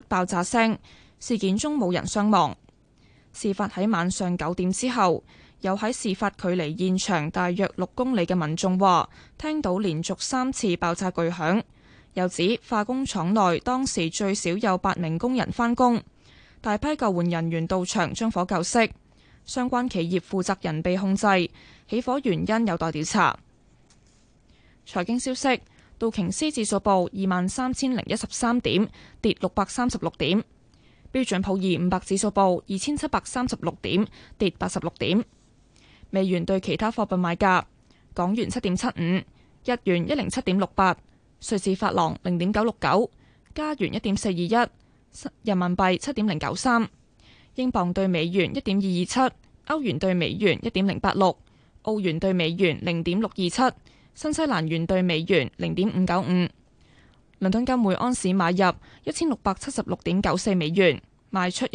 爆炸聲，事件中冇人傷亡。事發喺晚上9點之後，有喺事發距離現場大約6公里嘅民眾話，聽到連續3次爆炸巨響。又指化工廠內當時最少有8名工人返工，大批救援人員到場將火救熄。相關企業負責人被控制，起火原因有待調查。財經消息，道瓊斯指數報23,013點，跌636點。標準普爾500指數報2736點，跌86點。美元對其他貨幣買價：港元7.75，日元107.68，瑞士法郎0.969，加元1.421，人民幣7.093，英鎊對美元1.227，歐元對美元1.086，澳元對美元0.627，新西蘭元對美元0.595。倫敦金每安士買入1676.94美元，賣出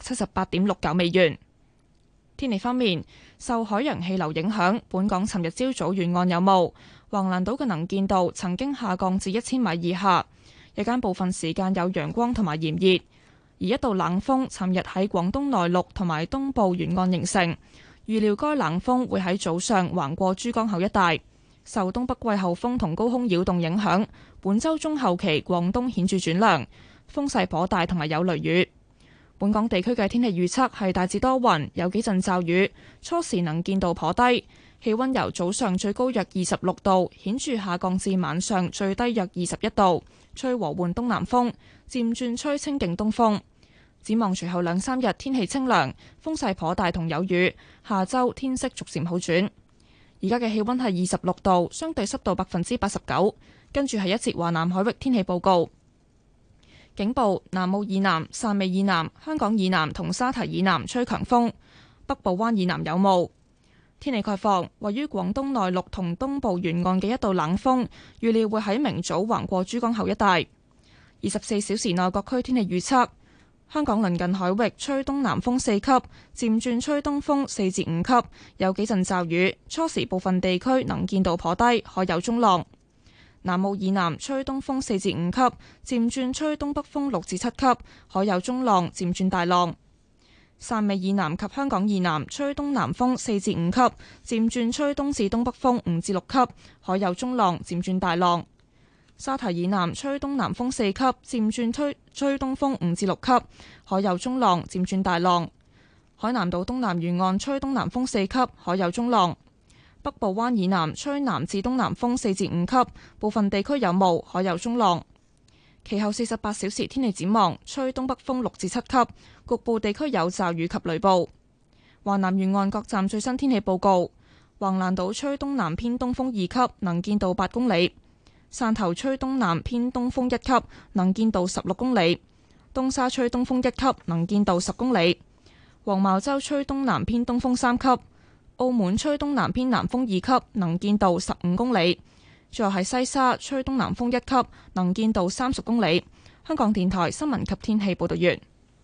1678.69美元。天氣方面，受海洋氣流影響，本港尋日朝早沿岸有霧，橫瀾島嘅能見度曾經下降至1000米以下，日間部分時間有陽光同埋炎熱。而一道冷鋒尋日喺廣東內陸同埋東部沿岸形成，預料該冷鋒會喺早上橫過珠江口一帶。受東北季候風同高空擾動影響，本週中後期廣東顯著轉涼，風勢頗大同埋有雷雨。本港地區嘅天氣預測係大致多雲，有幾陣驟雨，初時能見度頗低，氣溫由早上最高約26度，顯著下降至晚上最低約21度，吹和緩東南風，漸轉吹清勁東風。展望隨後2-3日天氣清涼，風勢頗大同有雨，下週天色逐漸好轉。而家嘅氣溫係26度，相對濕度89%。跟住係一節華南海域天氣報告。警報：南澳以南、汕尾以南、香港以南同沙堤以南吹強風，北部灣以南有霧。天氣概況：位於廣東內陸同東部沿岸嘅一道冷鋒，預料會喺明早橫過珠江口一帶。24小時內各區天氣預測：香港鄰近海域吹東南風4級，漸轉吹東風4至5級，有幾陣驟雨，初時部分地區能見度頗低，海有中浪。南澳以南吹東風4至5級，漸轉吹東北風6至7級，海有中浪，漸轉大浪。汕尾以南及香港以南吹東南風4至5級，漸轉吹東至東北風5至6級，海有中浪，漸轉大浪。沙堤以南吹東南風4級，漸轉吹東風5至6級，海有中浪，漸轉大浪。海南島東南沿岸吹東南風4級，海有中浪。北部灣以南吹南至東南風4至5級，部分地區有霧，海有中浪。其後48小時天氣展望，吹東北風6至7級，局部地區有驟雨及雷暴。華南沿岸各站最新天氣報告：橫瀾島吹東南偏東風2級，能見度8公里；汕頭吹東南偏東風1級，能見度16公里；東沙吹東風1級，能見度10公里；黃茅洲吹東南偏東風3級；澳門吹東南偏南風2級，能見度15公里；最後係西沙吹東南風1級，能見度30公里。香港電台新聞及天氣報道完。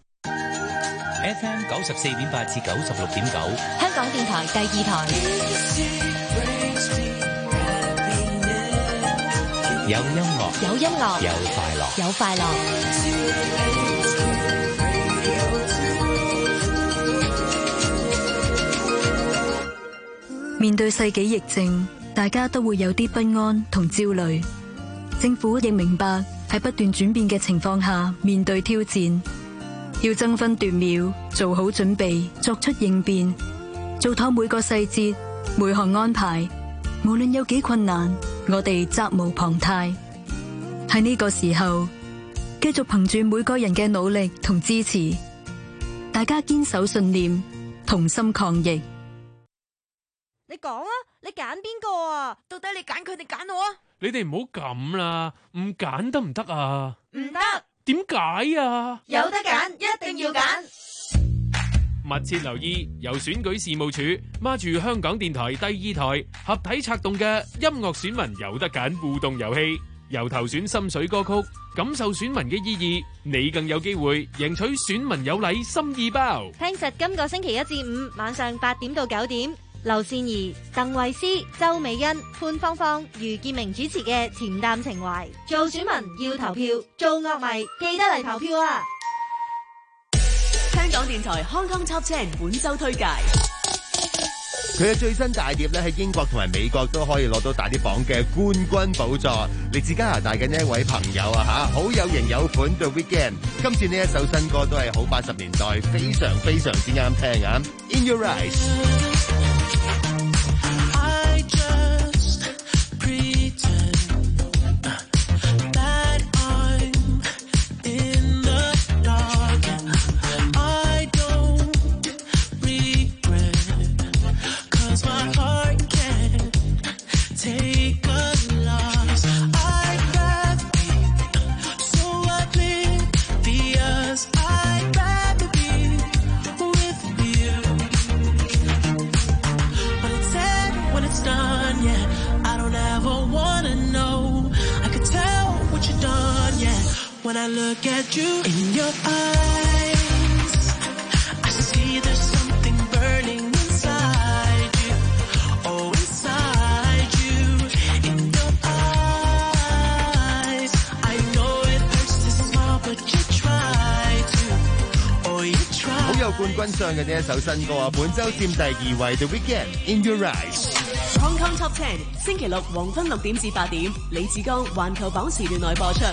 FM 94.8至96.9， 香港電台第2台。 有音樂， 有音樂， 有快樂， 有快樂。 面對世紀疫症，大家都會有啲不安同焦慮。政府亦明白喺不斷轉變嘅情況下面對挑戰，要爭分奪秒做好準備，作出應變，做妥每個細節，每項安排。無論有幾困難，我哋責無旁貸。喺呢個時候，繼續憑住每個人嘅努力同支持，大家堅守信念，同心抗疫。 你講啊，你揀邊個啊？到底你揀佢定揀我啊？ 你哋唔好咁啦，唔揀得唔得啊？ 唔得。 點解啊？ 有得揀，一定要揀。 密切留意由選舉事務處孖住香港電台第2台合體策動嘅音樂選民有得揀互動遊戲，由投選心水歌曲，感受選民嘅意義，你更有機會贏取選民有禮心意包。 聽實今個星期1至5晚上8點到9點，劉善儀、鄧慧詩、周美欣、潘芳芳、余建明主持嘅《潛淡情懷》。做選民要投票，做樂迷記得嚟投票啊！ 香港電台 Hong Kong Top 10本周推介。 佢嘅最新大碟咧喺英國同埋美國都可以攞到大碟榜嘅冠軍寶座，嚟自加拿大嘅呢一位朋友啊好有型有款 The Weeknd， 今次呢一首新歌都係好80年代，非常非常之啱聽啊 In Your Eyes。 When I look at you in your eyes, I see there's something burning inside you. Oh, inside you, in your eyes. I know it hurts to smile, but you try to. Oh, you try. 好有冠軍相嘅呢一首新歌啊，本周佔第2位 The Weeknd In Your Eyes。 Hong Kong Top 10星期六黃昏6點至8點，李志剛環球榜時段內播出。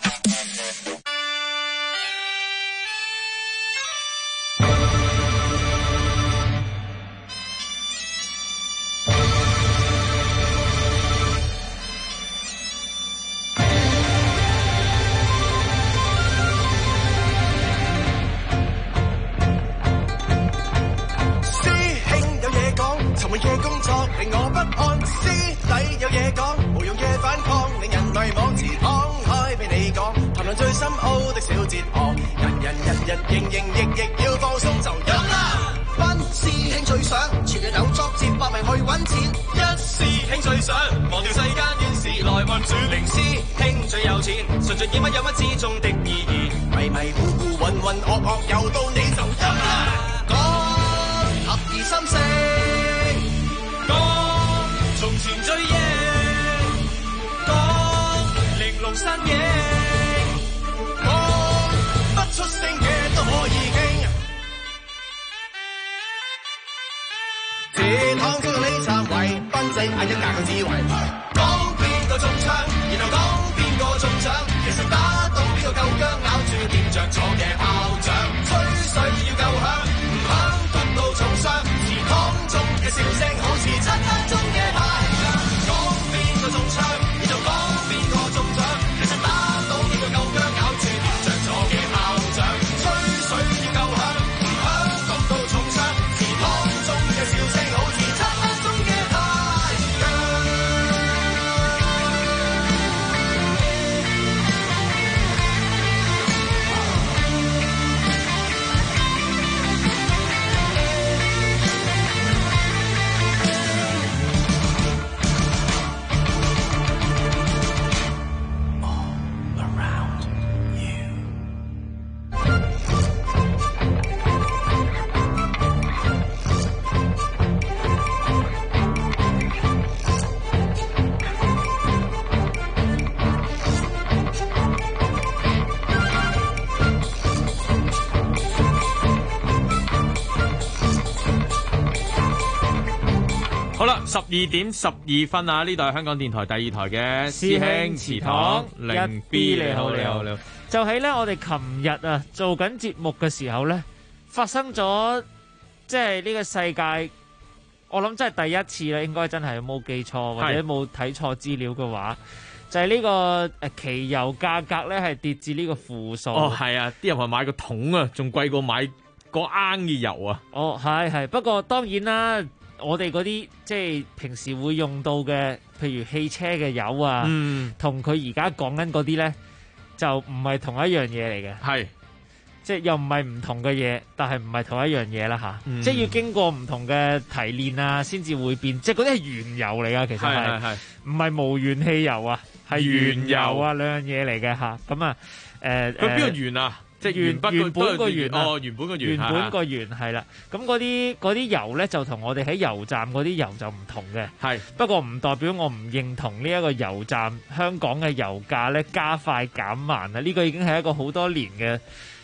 好啦，12點12分啊！呢度係香港電台第2台嘅師兄祠堂零 B， 你好，你好，你好。 就喺咧，我哋琴日啊做緊節目嘅時候咧，發生咗即係呢個世界，我諗真係第一次啦，應該真係冇記錯或者冇睇錯資料嘅話，就係呢個期油價格咧係跌至呢個負數。 哦，係啊，啲人話買個桶啊，仲貴過買個罌嘅油啊。 哦，係，不過當然啦。我哋嗰啲即係平時會用到嘅，譬如汽車嘅油啊，同佢而家講緊嗰啲咧，就唔係同一樣嘢嚟嘅。係，即係又唔係唔同嘅嘢，但係唔係同一樣嘢啦吓。即係要經過唔同嘅提煉啊，先至會變。即係嗰啲係原油嚟噶，其實係唔係無鉛汽油啊，係原油啊，兩樣嘢嚟嘅吓。咁啊， 佢邊個原啊？即係原本個原啊！原本個原係啦。咁嗰啲油咧就同我哋喺油站嗰啲油就唔同嘅。係，不過唔代表我唔認同呢一個油站香港嘅油價咧加快減慢啦。呢個已經係一個好多年嘅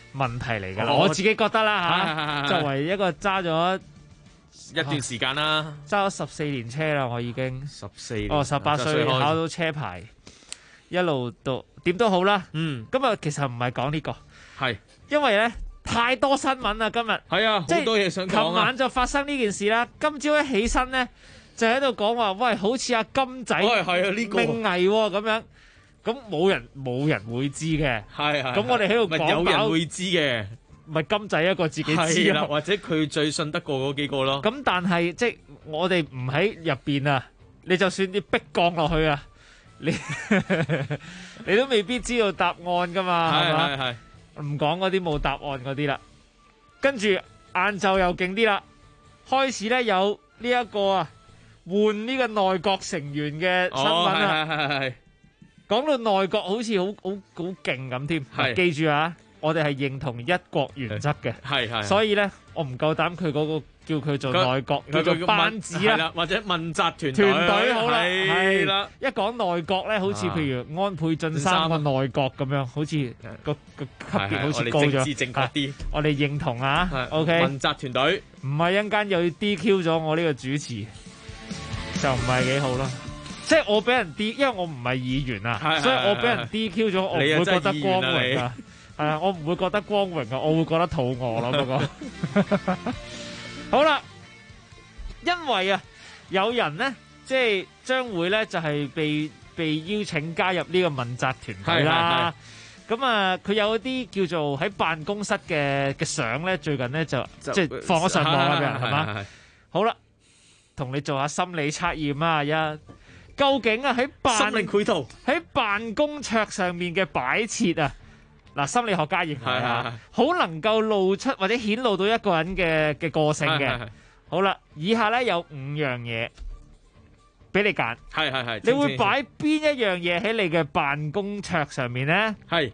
問題嚟㗎啦。我自己覺得啦作為一個揸咗一段時間啦， 揸咗14年車啦，我已經 14年 18歲考到車牌，一路到點都好啦。今日其實唔係講呢個， 係因為咧太多新聞啦。今日係啊，好多嘢想講啊。 琴晚就發生呢件事啦，今朝一起身咧就喺度講話，喂，好似阿金仔命危喎咁樣。咁冇人會知嘅，咁我哋喺度講， 有人會知嘅， 咪金仔一個自己知啦，或者佢最信得過嗰幾個咯。 咁但係即係我哋唔喺入邊啊，你就算你逼降落去啊，你都未必知道答案噶嘛，係嘛？唔講嗰啲冇答案嗰啲啦，跟住晏晝又勁啲啦，開始咧有呢一個啊換呢個內閣成員嘅新聞啊。講到內閣好似好勁咁添，記住啊，我哋係認同一國原則嘅，所以咧我唔夠膽佢嗰個叫佢做內閣，叫做班子啦， 或者問責團隊好啦， 係啦。 一講內閣咧，好似譬如安倍晉三個內閣咁樣，好似個級別好似高咗。 政治正確啲， 我哋認同啊。OK， 問責團隊唔係一陣間又要 DQ 咗我呢個主持，就唔係幾好咯。即係我俾人 D， 因為我唔係議員啊，所以我俾人 DQ 咗，我唔會覺得光榮啊。係啊，我唔會覺得光榮啊，我會覺得肚餓咯。不過好啦，因為啊，有人咧，即係將會咧就係被邀請加入呢個問責團隊啦。咁啊，佢有一啲叫做喺辦公室嘅相咧，最近咧就即係放咗上網嘅，係嘛？好啦，同你做下心理測驗啊，究竟啊心靈繪圖喺辦公桌上面嘅擺設啊，嗱，心理學家認為啊，好能夠露出或者顯露到一個人嘅個性嘅。好啦，以下咧有5樣嘢俾你揀，你會擺邊一樣嘢喺你嘅辦公桌上面咧？係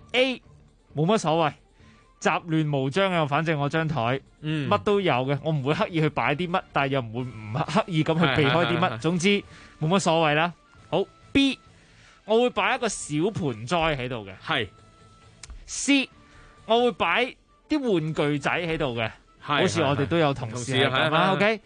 A 冇乜所謂，雜亂無章嘅，反正我張台乜都有嘅，我唔會刻意去擺啲乜，但係又唔會唔刻意咁去避開啲乜，總之冇乜所謂啦。好 B， 我會擺一個小盆栽喺度嘅。係 C， 我會擺啲玩具仔喺度嘅，好似我哋都有同事係咁啦。OK，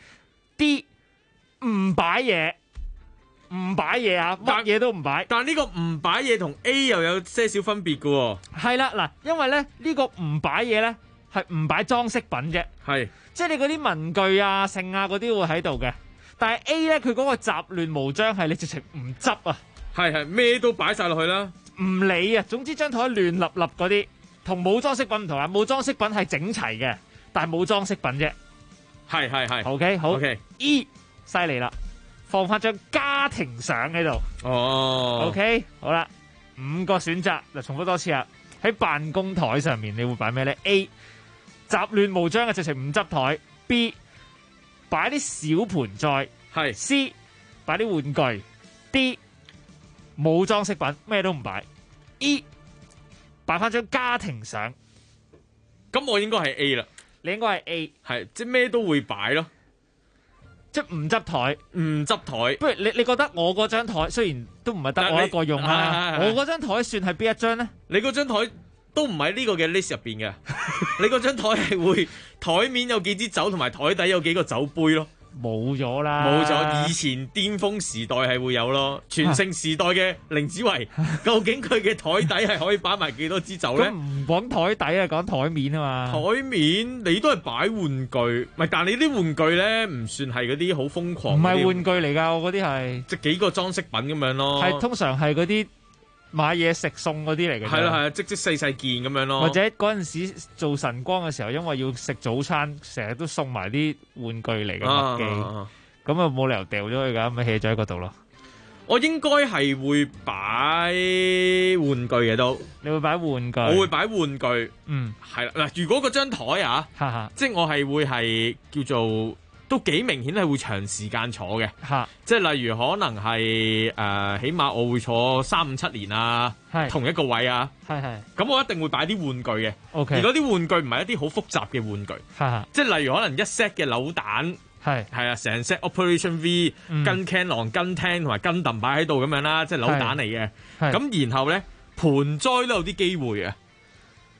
D 唔擺嘢，唔擺嘢啊，乜嘢都唔擺。 但呢個唔擺嘢同 A 又有些少分別嘅喎。 係啦，嗱，因為咧呢個唔擺嘢咧係唔擺裝飾品啫，係即係你嗰啲文具啊、剩啊嗰啲會喺度嘅。但係 A 咧，佢嗰個雜亂無章係你直情唔執啊， 係咩都擺晒落去啦， 唔理啊。總之張台亂立立嗰啲，同冇裝飾品唔同啊。冇裝飾品係整齊嘅，但係冇裝飾品啫。係 OK 好 E 犀利啦，放翻張家庭相喺度。OK 好啦，5個選擇嗱，重複多次啊。喺辦公台上面你會擺咩咧？ A 雜亂無章嘅，直情唔執台。 B 擺啲小盆栽，係 C 擺啲玩具。 D 冇裝飾品，咩都唔擺。 E 擺翻張家庭相。 咁我應該係 A 啦。 你應該係 A， 係即係咩都會擺咯， 即係唔執台， 唔執台。不如你覺得我嗰張台雖然都唔係得我一個用啊，我嗰張台算係邊一張咧？ 你嗰張台都唔喺呢個嘅 list 入邊嘅，你嗰張台係會台面有幾支酒，同埋台底有幾個酒杯咯。 冇咗啦， 冇咗。以前巔峰時代係會有咯，全盛時代嘅凌子維，究竟佢嘅台底係可以擺埋幾多支酒咧？ 唔講台底啊，講台面啊嘛。 台面你都係擺玩具，唔係，但你啲玩具咧唔算係嗰啲好瘋狂。 唔係玩具嚟㗎，我嗰啲係即係幾個裝飾品咁樣咯。 係通常係嗰啲買嘢食餸嗰啲嚟嘅。 係啦係啦，即細件咁樣咯。 或者嗰陣時做晨光嘅時候，因為要食早餐，成日都送埋啲玩具嚟嘅麥記，咁啊冇理由掉咗佢㗎，咪 hea 咗喺嗰度咯。 我應該係會擺玩具嘅都。 你會擺玩具？ 我會擺玩具。 嗯， 係啦嗱，如果嗰張台啊，即係我係會係叫做都幾明顯係會長時間坐嘅。即係例如可能係起碼我會坐3、5、7年啊，同一個位啊。咁我一定會擺啲玩具嘅。 OK。 而嗰啲玩具唔係一啲好複雜嘅玩具。即係例如可能一 set 嘅扭蛋。係啊，成 set Operation V 跟 Canon 跟聽同埋跟揼擺喺度咁樣啦，即係扭蛋嚟嘅。咁然後咧盆栽都有啲機會啊，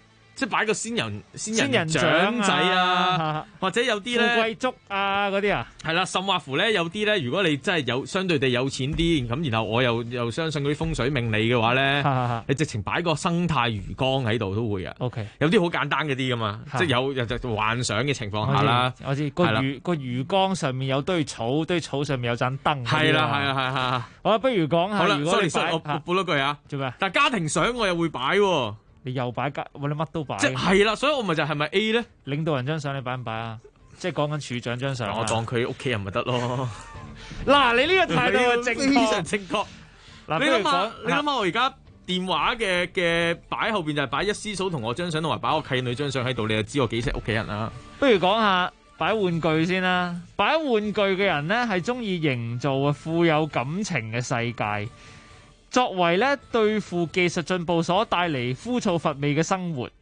即係擺個仙人掌仔啊，或者有啲咧富貴竹啊嗰啲啊， 係啦，甚或乎咧有啲咧，如果你真係有相對地有錢啲，咁然後我又相信嗰啲風水命理嘅話咧，你直情擺個生態魚缸喺度都會啊。 OK， 有啲好簡單嗰啲噶嘛，即係有幻想嘅情況下啦。 我知個魚缸上面有堆草，堆草上面有盞燈。 係啦。 好啦，不如講下。 好啦， 如果你我補多句啊。 做咩？ 但係家庭相我又會擺喎。 你又擺你乜都擺。 即係啦，所以我咪就係咪 A 咧？ 領導人張相你擺唔擺啊？即係講緊處長張相。 我當佢屋企人咪得咯。 嗱，你呢個態度正確， 非常正確。嗱，你諗下，我而家電話嘅擺後邊就係擺一絲嫂同我張相，同埋擺我契女張相喺度，你就知我幾錫屋企人啦。 不如講下擺玩具先啦。擺玩具嘅人咧係中意營造富有感情嘅世界。作為咧對付技術進步所帶嚟枯燥乏味嘅生活，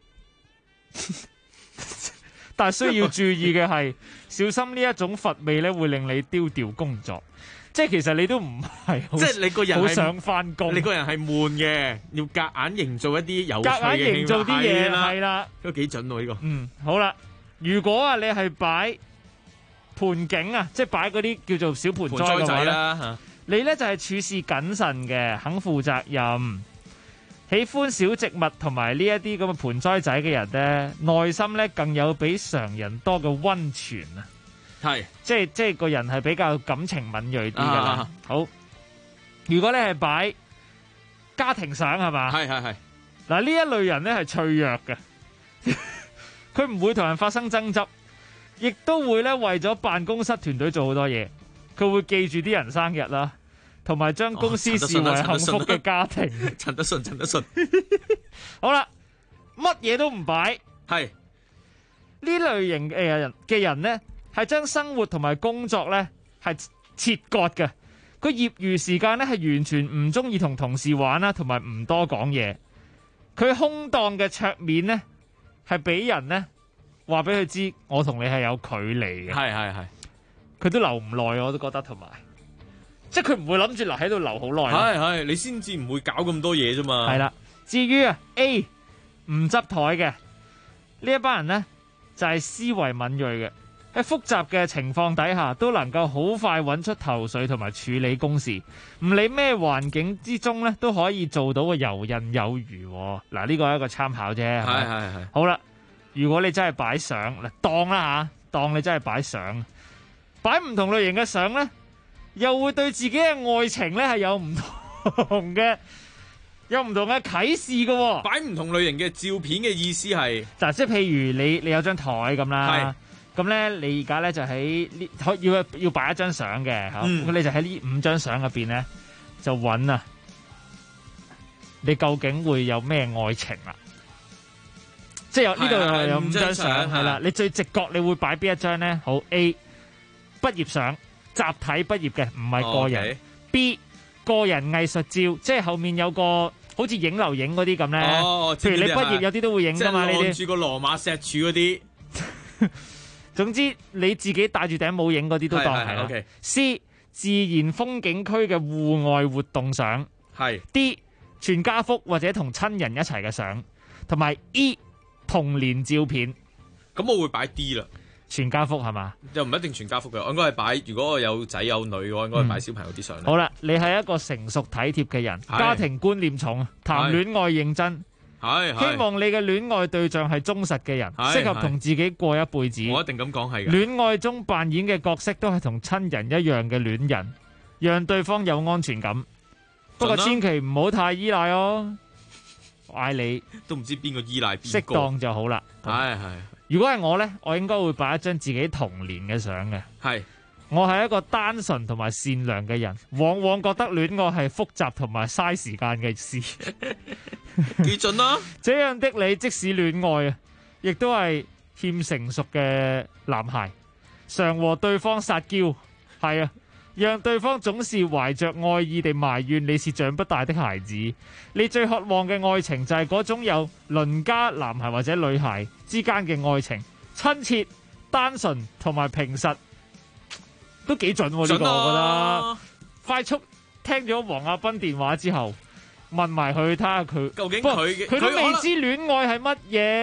但係需要注意嘅係，小心呢一種乏味咧會令你丟掉工作。即係其實你都唔係， 即係你個人好想翻工， 你個人係悶嘅，要夾硬營造一啲有趣嘅夾硬營造啲嘢，係啦， 都幾準喎呢個。 好啦，如果啊你係擺盆景啊，即係擺嗰啲叫做小盆栽嘅話咧。你咧就係處事謹慎嘅，肯負責任，喜歡小植物同埋呢一啲咁嘅盆栽仔嘅人咧，內心咧更有比常人多嘅溫泉啊！ 係， 即係個人係比較感情敏銳啲噶啦。好，如果你係擺家庭相係嘛？ 係。 嗱，呢一類人咧係脆弱嘅，佢唔會同人發生爭執，亦都會咧為咗辦公室團隊做好多嘢。佢會記住啲人生日啦，同埋將公司視為幸福嘅家庭。 陳德順。 好啦，乜嘢都唔擺。 係呢類型嘅人咧，係將生活同埋工作咧係切割嘅。佢業餘時間咧係完全唔中意同同事玩啦，同埋唔多講嘢。佢空檔嘅桌面咧係俾人咧話俾佢知，我同你係有距離嘅。 係。 佢都留唔耐，我都覺得，同埋即係佢唔會諗住留喺度留好耐。 係，你先至唔會搞咁多嘢啫嘛。 係啦，至於A 唔執台嘅呢一班人呢，就係思維敏銳嘅，喺複雜嘅情況底下都能夠好快揾出頭緒同埋處理公事，唔理咩環境之中呢，都可以做到個游刃有餘。嗱，呢個係一個參考啫。 係。 好啦，如果你真係擺相嗱，當你真係擺相。擺唔同類型嘅相咧，又會對自己嘅愛情咧係有唔同嘅啟示嘅。 擺唔同類型嘅照片嘅意思係， 嗱，即係譬如你有張台咁啦，咁咧你而家咧就喺呢要擺一張相嘅，咁你就喺呢5張相入邊咧就揾啊，你究竟會有咩愛情啊？即係有呢度有5張相係啦，你最直覺你會擺邊一張咧？好 A。畢業相，集體畢業嘅，唔係個人。B 個人藝術照，即係後面有個好似影樓影嗰啲咁咧。譬如你畢業有啲都會影噶嘛，呢啲。 按住個羅馬石柱嗰啲。 總之你自己戴住頂帽影嗰啲都當係啦。C 自然風景區嘅戶外活動相。 係。 D 全家福或者同親人一齊嘅相，同埋 E 童年照片。 咁我會擺 D 啦。 全家福係嘛？ 又唔一定全家福嘅，我應該係擺。如果我有仔有女嘅話，應該係擺小朋友啲相。 好啦，你係一個成熟體貼嘅人，家庭觀念重，談戀愛認真，希望你嘅戀愛對象係忠實嘅人，適合同自己過一輩子。 我一定咁講係嘅。戀愛中扮演嘅角色都係同親人一樣嘅戀人，讓對方有安全感。不過千祈唔好太依賴哦。我嗌你都唔知邊個依賴邊個， 適當就好啦。 係。 如果係我呢，我應該會擺一張自己童年嘅相嘅。 係， 我係一個單純同埋善良嘅人，往往覺得戀愛係複雜同埋嘥時間嘅事。 幾準啦！ 這樣的你，即使戀愛啊，亦都係欠成熟嘅男孩，常和對方撒嬌。係啊，讓對方總是懷着愛意地埋怨你是長不大的孩子。你最渴望嘅愛情就係嗰種有鄰家男孩或者女孩之間嘅愛情，親切、單純同埋平實，都幾準喎呢個，我覺得。快速聽咗黃亞斌電話之後，問埋佢睇下佢究竟佢都未知戀愛係乜嘢。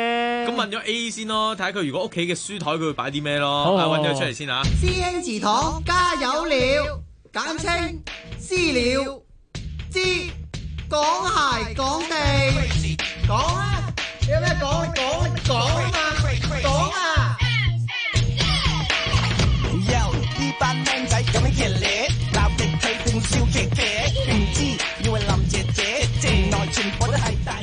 咁問咗 A 先咯，睇下佢如果屋企嘅書台佢會擺啲咩咯。 好揾咗佢出嚟先啊！ 師兄祠堂加油了，簡稱私了。知講鞋講地，講啊！有咩講？講啊嘛！講啊！ 呢班僆仔咁樣熱烈，立力睇定笑騎騎，唔知以為林姐姐，原來全部都係大。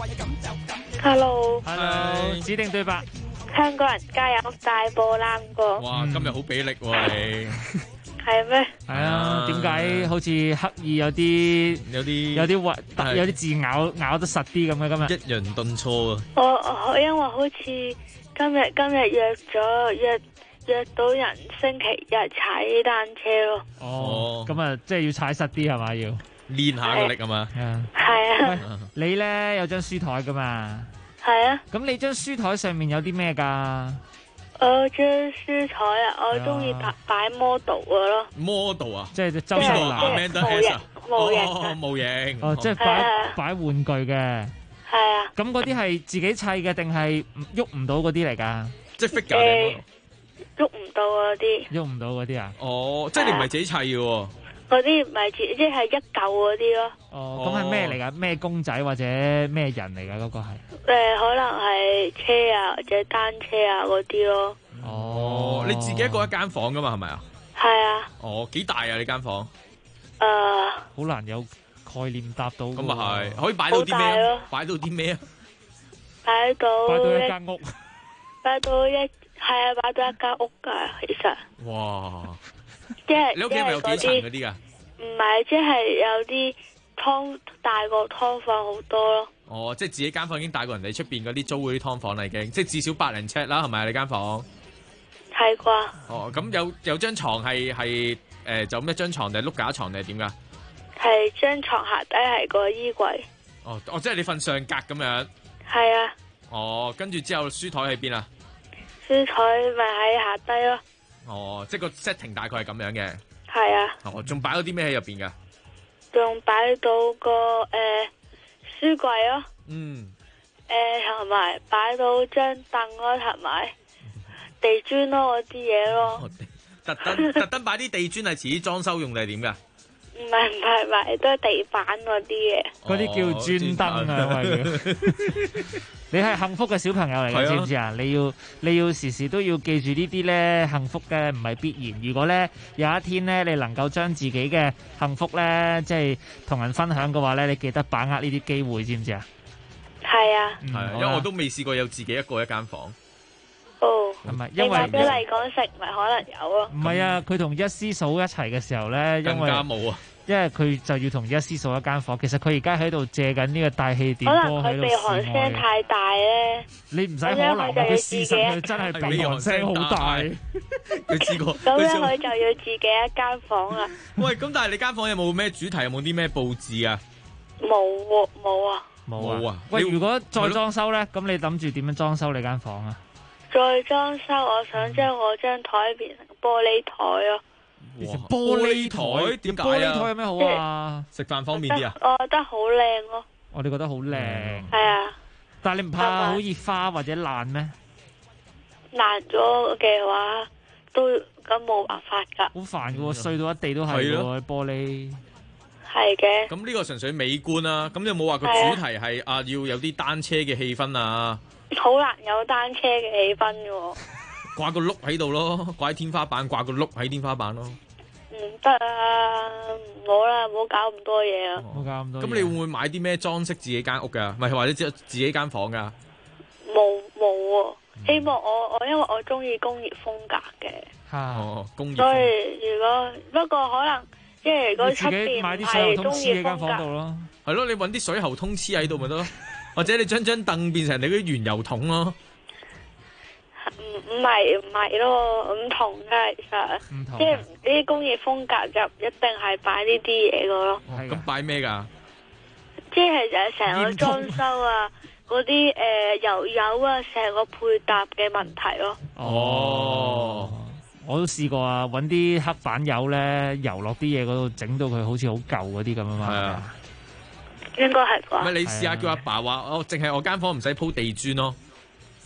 Hello， 指定對白。 香港人加油，大波攬過。 哇，今日好俾力喎你。 係咩？ 係啊，點解好似刻意有啲字咬得實啲咁嘅今日？ 一人頓挫啊！ 我因為好似今日約到人星期日踩單車咯。 哦，咁啊，即係要踩實啲係嘛？要練下個力啊嘛。 係啊。 你咧有張書台噶嘛？ 係啊。 咁你張書台上面有啲咩㗎？ 我張書台啊，我中意擺 model 嘅咯。 model 啊， 即係周秀娜、 模型。 哦，即係擺玩具嘅。 係啊。 咁嗰啲係自己砌嘅定係喐唔到嗰啲嚟㗎？ 即係 figure 喐唔到嗰啲。 喐唔到嗰啲啊？ 哦，即係你唔係自己砌嘅喎。 嗰啲唔係即係一嚿嗰啲咯。 哦，咁係咩嚟㗎？咩公仔或者咩人嚟㗎？嗰個係？ 可能係車啊，或者單車啊嗰啲咯。 哦，你自己一個一間房㗎嘛？係咪啊？ 係啊。 哦，幾大啊？你間房？ 好難有概念答到。 咁啊係，可以擺到啲咩啊？擺到啲咩啊？ 擺到一間屋。 擺到一間屋㗎，其實。 哇！ 即係你屋企係咪有幾層嗰啲㗎？ 唔係，即係有啲大過劏房好多咯。 哦，即係自己間房已經大過人哋出邊嗰啲租嗰啲劏房啦，已經，即係至少100零尺啦，係咪啊？你間房係啩？ 哦，咁有張床係就咁一張床定係碌架床定係點㗎？ 係張床下底係個衣櫃。 哦，即係你瞓上格咁樣。 係啊。 哦，跟住之後書台喺邊啊？ 書台咪喺下低咯。 哦，即係個 setting 大概係咁樣嘅。 係啊。 哦，仲擺咗啲咩喺入邊㗎？ 仲擺到個書櫃咯。 嗯。 同埋擺到張凳咯，同埋地磚咯，嗰啲嘢咯。 特登擺啲地磚係遲啲裝修用定係點㗎？ 唔係，都係地板嗰啲嘢。 嗰啲叫專登啊！你係幸福嘅小朋友嚟嘅，知唔知啊？你要時時都要記住呢啲咧，幸福嘅唔係必然。如果咧有一天咧，你能夠將自己嘅幸福咧，即係同人分享嘅話咧，你記得把握呢啲機會，知唔知啊？ 係啊。 係，因為我都未試過有自己一間房。 哦。 係咪？因為你嚟講食咪可能有咯。 唔係啊，佢同一師嫂一齊嘅時候咧， 更加冇啊。 因為佢就要同一師嫂一間房，其實佢而家喺度借緊呢個大氣電波喺度。可能佢鼻鼾聲太大咧。你唔使可能，佢事實佢真係鼻鼾聲好大。 佢試過。 咁樣佢就要自己一間房啦。 喂，咁但係你間房有冇咩主題？有冇啲咩佈置啊？ 冇啊。 冇啊！喂，如果再裝修咧，咁你諗住點樣裝修你間房啊？ 再裝修，我想將我張台變成玻璃台咯。 玻璃台點解啊？ 玻璃台有咩好啊？ 食飯方便啲啊？ 我覺得好靚咯。 我哋覺得好靚。 係啊。 但係你唔怕好熱花或者爛咩？ 爛咗嘅話，都咁冇辦法㗎。 好煩㗎喎，碎到一地都係喎玻璃。 係嘅。 咁呢個純粹美觀啦。咁你有冇話個主題係要有啲單車嘅氣氛啊？ 好難有單車嘅氣氛嘅喎。 掛個碌喺度咯，掛喺天花板，掛個碌喺天花板咯。 唔得啊！唔好啦，唔好搞咁多嘢啊！ 唔好搞咁多嘢。 咁你會唔會買啲咩裝飾自己間屋㗎？唔係或者自己間房㗎？ 冇喎，希望我因為我中意工業風格嘅。 哦，工業風格。 所以不過可能即係如果出邊買啲水喉通黐喺間房度咯。 咯。 係咯，你揾啲水喉通黐喺度咪得咯？或者你將凳變成你嗰啲原油桶咯。 唔係咯，唔同嘅其實，即係呢啲工業風格就一定係擺呢啲嘢嘅咯。 咁擺咩㗎？ 即係就係成個裝修啊，嗰啲油啊，成個配搭嘅問題咯。 哦，我都試過啊，揾啲黑板油咧，油落啲嘢嗰度，整到佢好似好舊嗰啲咁啊嘛。係啊， 應該係啩？ 咪你試下叫阿爸話，淨係我間房唔使鋪地磚咯。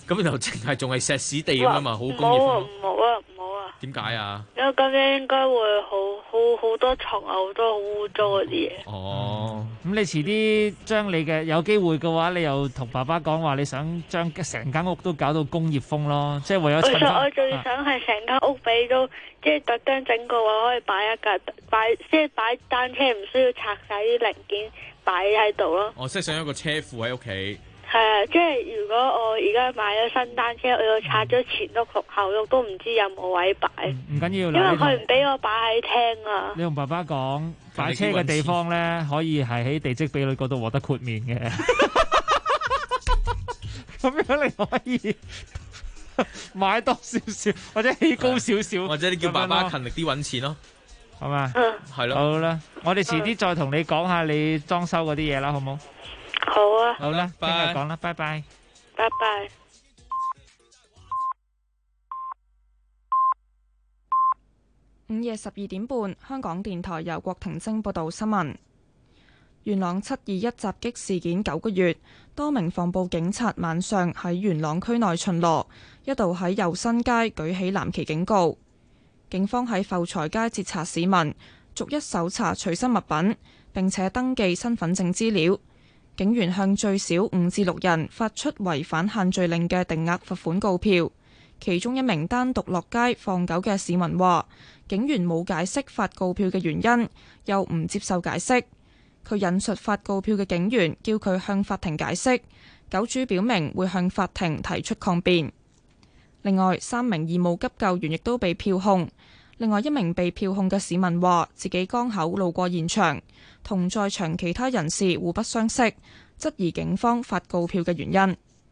咁然後淨係仲係石屎地咁啊嘛，好工業風。 唔好啊！ 點解啊？ 因為咁樣應該會好多蟲啊，好多好污糟嗰啲嘢。 哦， 咁你遲啲將你嘅有機會嘅話，你又同爸爸講話，你想將成間屋都搞到工業風咯，即係為咗其實我最想係成間屋俾到，即係特登整個話可以擺一架即係擺單車，唔需要拆晒啲零件擺喺度咯。 我即係想一個車庫喺屋企。 係啊，即係如果我而家買咗新單車，我要拆咗前轆同後轆，都唔知有冇位擺。 唔緊要， 因為佢唔俾我擺喺廳啊。 你同爸爸講，擺車嘅地方咧，可以係喺地積比率嗰度獲得豁免嘅。咁樣你可以買多少少，或者起高少少， 或者你叫爸爸勤力啲揾錢咯， 係嘛？ 係咯。 好啦，我哋遲啲再同你講下你裝修嗰啲嘢啦，好冇？ 好啊， 好啦，聽日講啦，拜拜， 拜拜。 午夜12點半，香港電台由郭婷晶報道新聞。元朗721襲擊事件9個月，多名防暴警察晚上喺元朗區內巡邏，一度喺佑新街舉起藍旗警告。警方喺富財街截查市民，逐一搜查隨身物品，並且登記身份證資料。警員向最少5至6人發出違反限聚令嘅定額罰款告票。其中一名單獨落街放狗嘅市民話，警員冇解釋發告票嘅原因，又唔接受解釋。佢引述發告票嘅警員叫佢向法庭解釋，狗主表明會向法庭提出抗辯。另外，3名義務急救員亦都被票控。另外一名被票控嘅市民話，自己剛巧路過現場，同在場其他人士互不相識，質疑警方發告票嘅原因。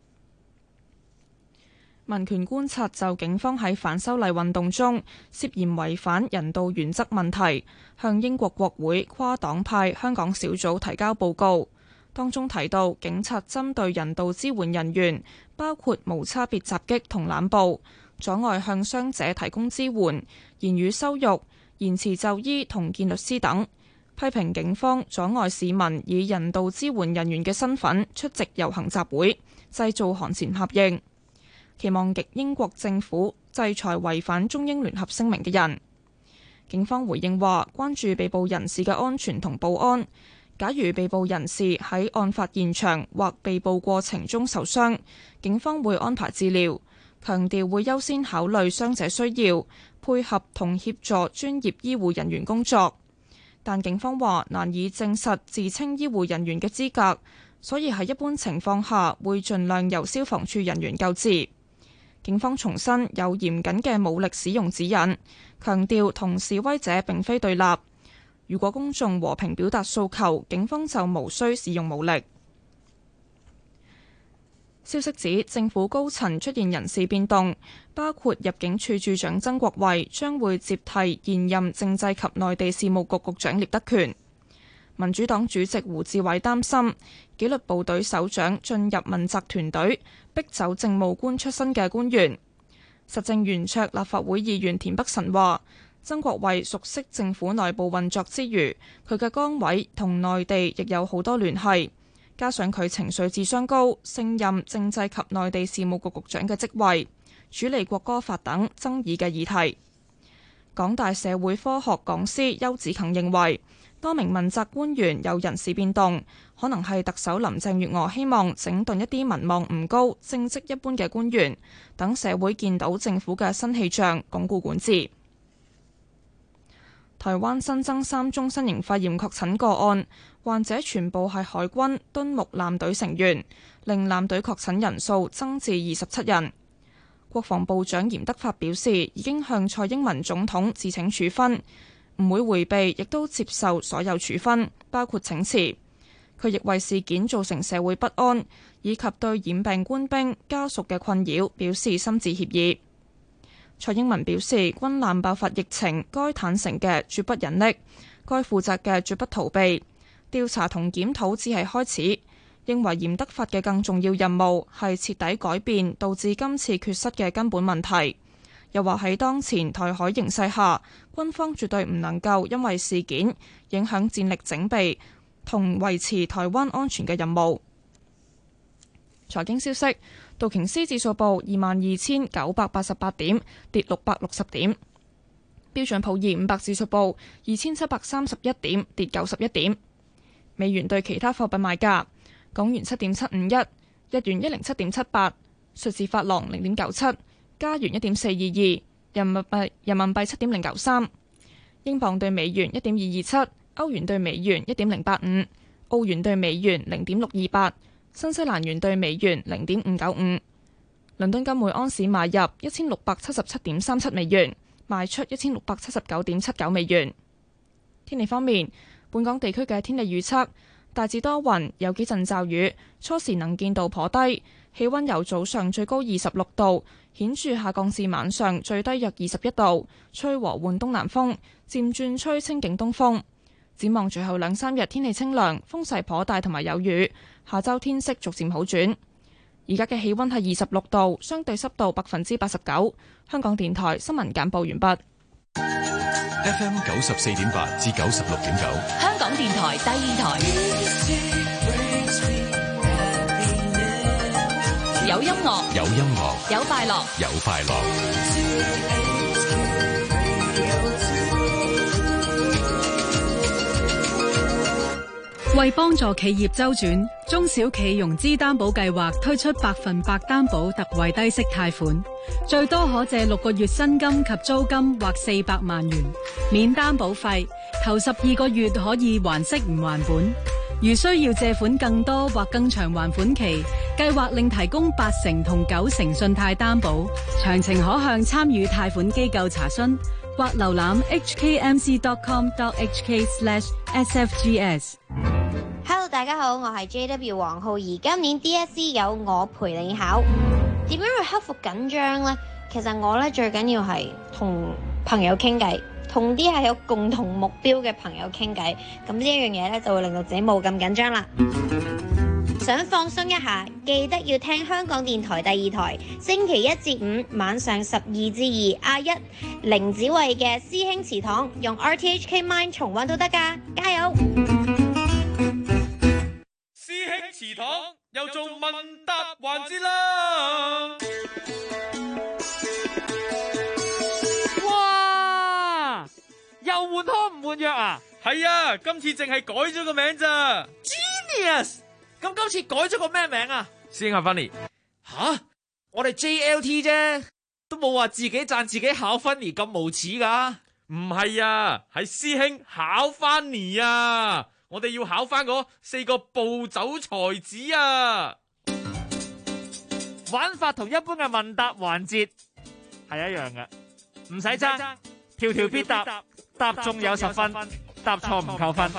民權觀察就警方喺反修例運動中涉嫌違反人道原則問題，向英國國會跨黨派香港小組提交報告，當中提到警察針對人道支援人員，包括無差別襲擊同濫捕，阻礙向傷者提供支援、言語羞辱、延遲就醫同見律師等，批評警方阻礙市民以人道支援人員嘅身份出席遊行集會，製造寒蟬效應，期望英國政府制裁違反中英聯合聲明嘅人。警方回應話，關注被捕人士嘅安全同保安。假如被捕人士喺案發現場或被捕過程中受傷，警方會安排治療，強調會優先考慮傷者需要，配合同協助專業醫護人員工作。但警方話難以證實自稱醫護人員嘅資格，所以喺一般情況下會盡量由消防處人員救治。警方重申有嚴謹嘅武力使用指引，強調同示威者並非對立。如果公眾和平表達訴求，警方就無需使用武力。消息指政府高層出現人事變動，包括入境處處長曾國衛將會接替現任政制及內地事務局局長聶德權。民主黨主席胡志偉擔心紀律部隊首長進入問責團隊，逼走政務官出身嘅官員。實政圓桌立法會議員田北辰話，曾國衛熟悉政府內部運作之餘，佢嘅崗位同內地亦有好多聯繫，加上佢情緒智商高，勝任政制及內地事務局局長嘅職位，處理國歌法等爭議嘅議題。港大社會科學講師邱子勤認為，多名問責官員有人事變動，可能係特首林鄭月娥希望整頓一啲民望唔高、政績一般嘅官員，等社會見到政府嘅新氣象，鞏固管治。台灣新增3宗新型肺炎確診個案，患者全部係海軍敦睦艦隊成員，令艦隊確診人數增至27人。國防部長嚴德發表示，已經向蔡英文總統自請處分，唔會迴避，亦都接受所有處分，包括請辭。佢亦為事件造成社會不安，以及對染病官兵家屬嘅困擾表示深致歉意。蔡英文表示，軍艦爆發疫情，該坦誠嘅絕不隱匿，該負責嘅絕不逃避。調查同檢討只係開始，認為嚴德發嘅更重要任務係徹底改變導致今次缺失嘅根本問題。又話喺當前台海形勢下，軍方絕對唔能夠因為事件影響戰力整備同維持台灣安全嘅任務。財經消息， 道瓊斯指數報22,988點，跌660點。標準普爾500指數報2,731點，跌91點。美元對其他貨幣賣價：港元7.751，日元107.78，瑞士法郎0.97，加元1.422，人民幣7.093，英鎊對美元1.227，歐元對美元1.085，澳元對美元0.628，新西蘭元對美元0.595。倫敦金每安士買入1677.37美元，賣出1679.79美元。天氣方面，本港地區嘅天氣預測大致多雲，有幾陣驟雨，初時能見度頗低，氣溫由早上最高26度，顯著下降至晚上最低約21度，吹和緩東南風，漸轉吹清勁東風。展望隨後2-3日天氣清涼，風勢頗大同埋有雨，下週天色逐漸好轉。而家嘅氣溫係26度，相對濕度89%。香港電台新聞簡報完畢。 FM 94.8至96.9， 香港電台第二台，有音樂， 有音樂， 有快樂， 有快樂。 為幫助企業周轉，中小企融資擔保計劃推出100%擔保特惠低息貸款，最多可借6個月薪金及租金或400萬元，免擔保費，頭12個月可以還息唔還本。如需要借款更多或更長還款期，計劃另提供80%同90%信貸擔保。詳情可向參與貸款機構查詢，或瀏覽 hkmc.com.hk/sfgs。Hello， 大家好，我係 JW 黃浩兒。今年 DSE 有我陪你考，點樣去克服緊張呢？其實我咧最緊要係同朋友傾偈，同啲係有共同目標嘅朋友傾偈，咁呢一樣嘢咧就會令到自己冇咁緊張啦。想放鬆一下，記得要聽香港電台第二台，星期1至5晚上12至2阿一凌子慧嘅師兄祠堂，用 RTHK Mine 重溫都得㗎，加油！ 師兄祠堂又做問答環節啦！ 哇！又換湯唔換藥啊？ 係啊，今次淨係改咗個名咋。 Genius！ 咁今次改咗個咩名啊？ 師兄阿 Funny， 吓？我哋 JLT 啫，都冇話自己讚自己考 Funny 咁無恥噶。 唔係啊，係師兄考 Funny 啊！我哋要考翻嗰4個暴走才子啊！ 玩法同一般嘅問答環節係一樣嘅，唔使爭，條條必答，答中有10分，答錯唔扣分。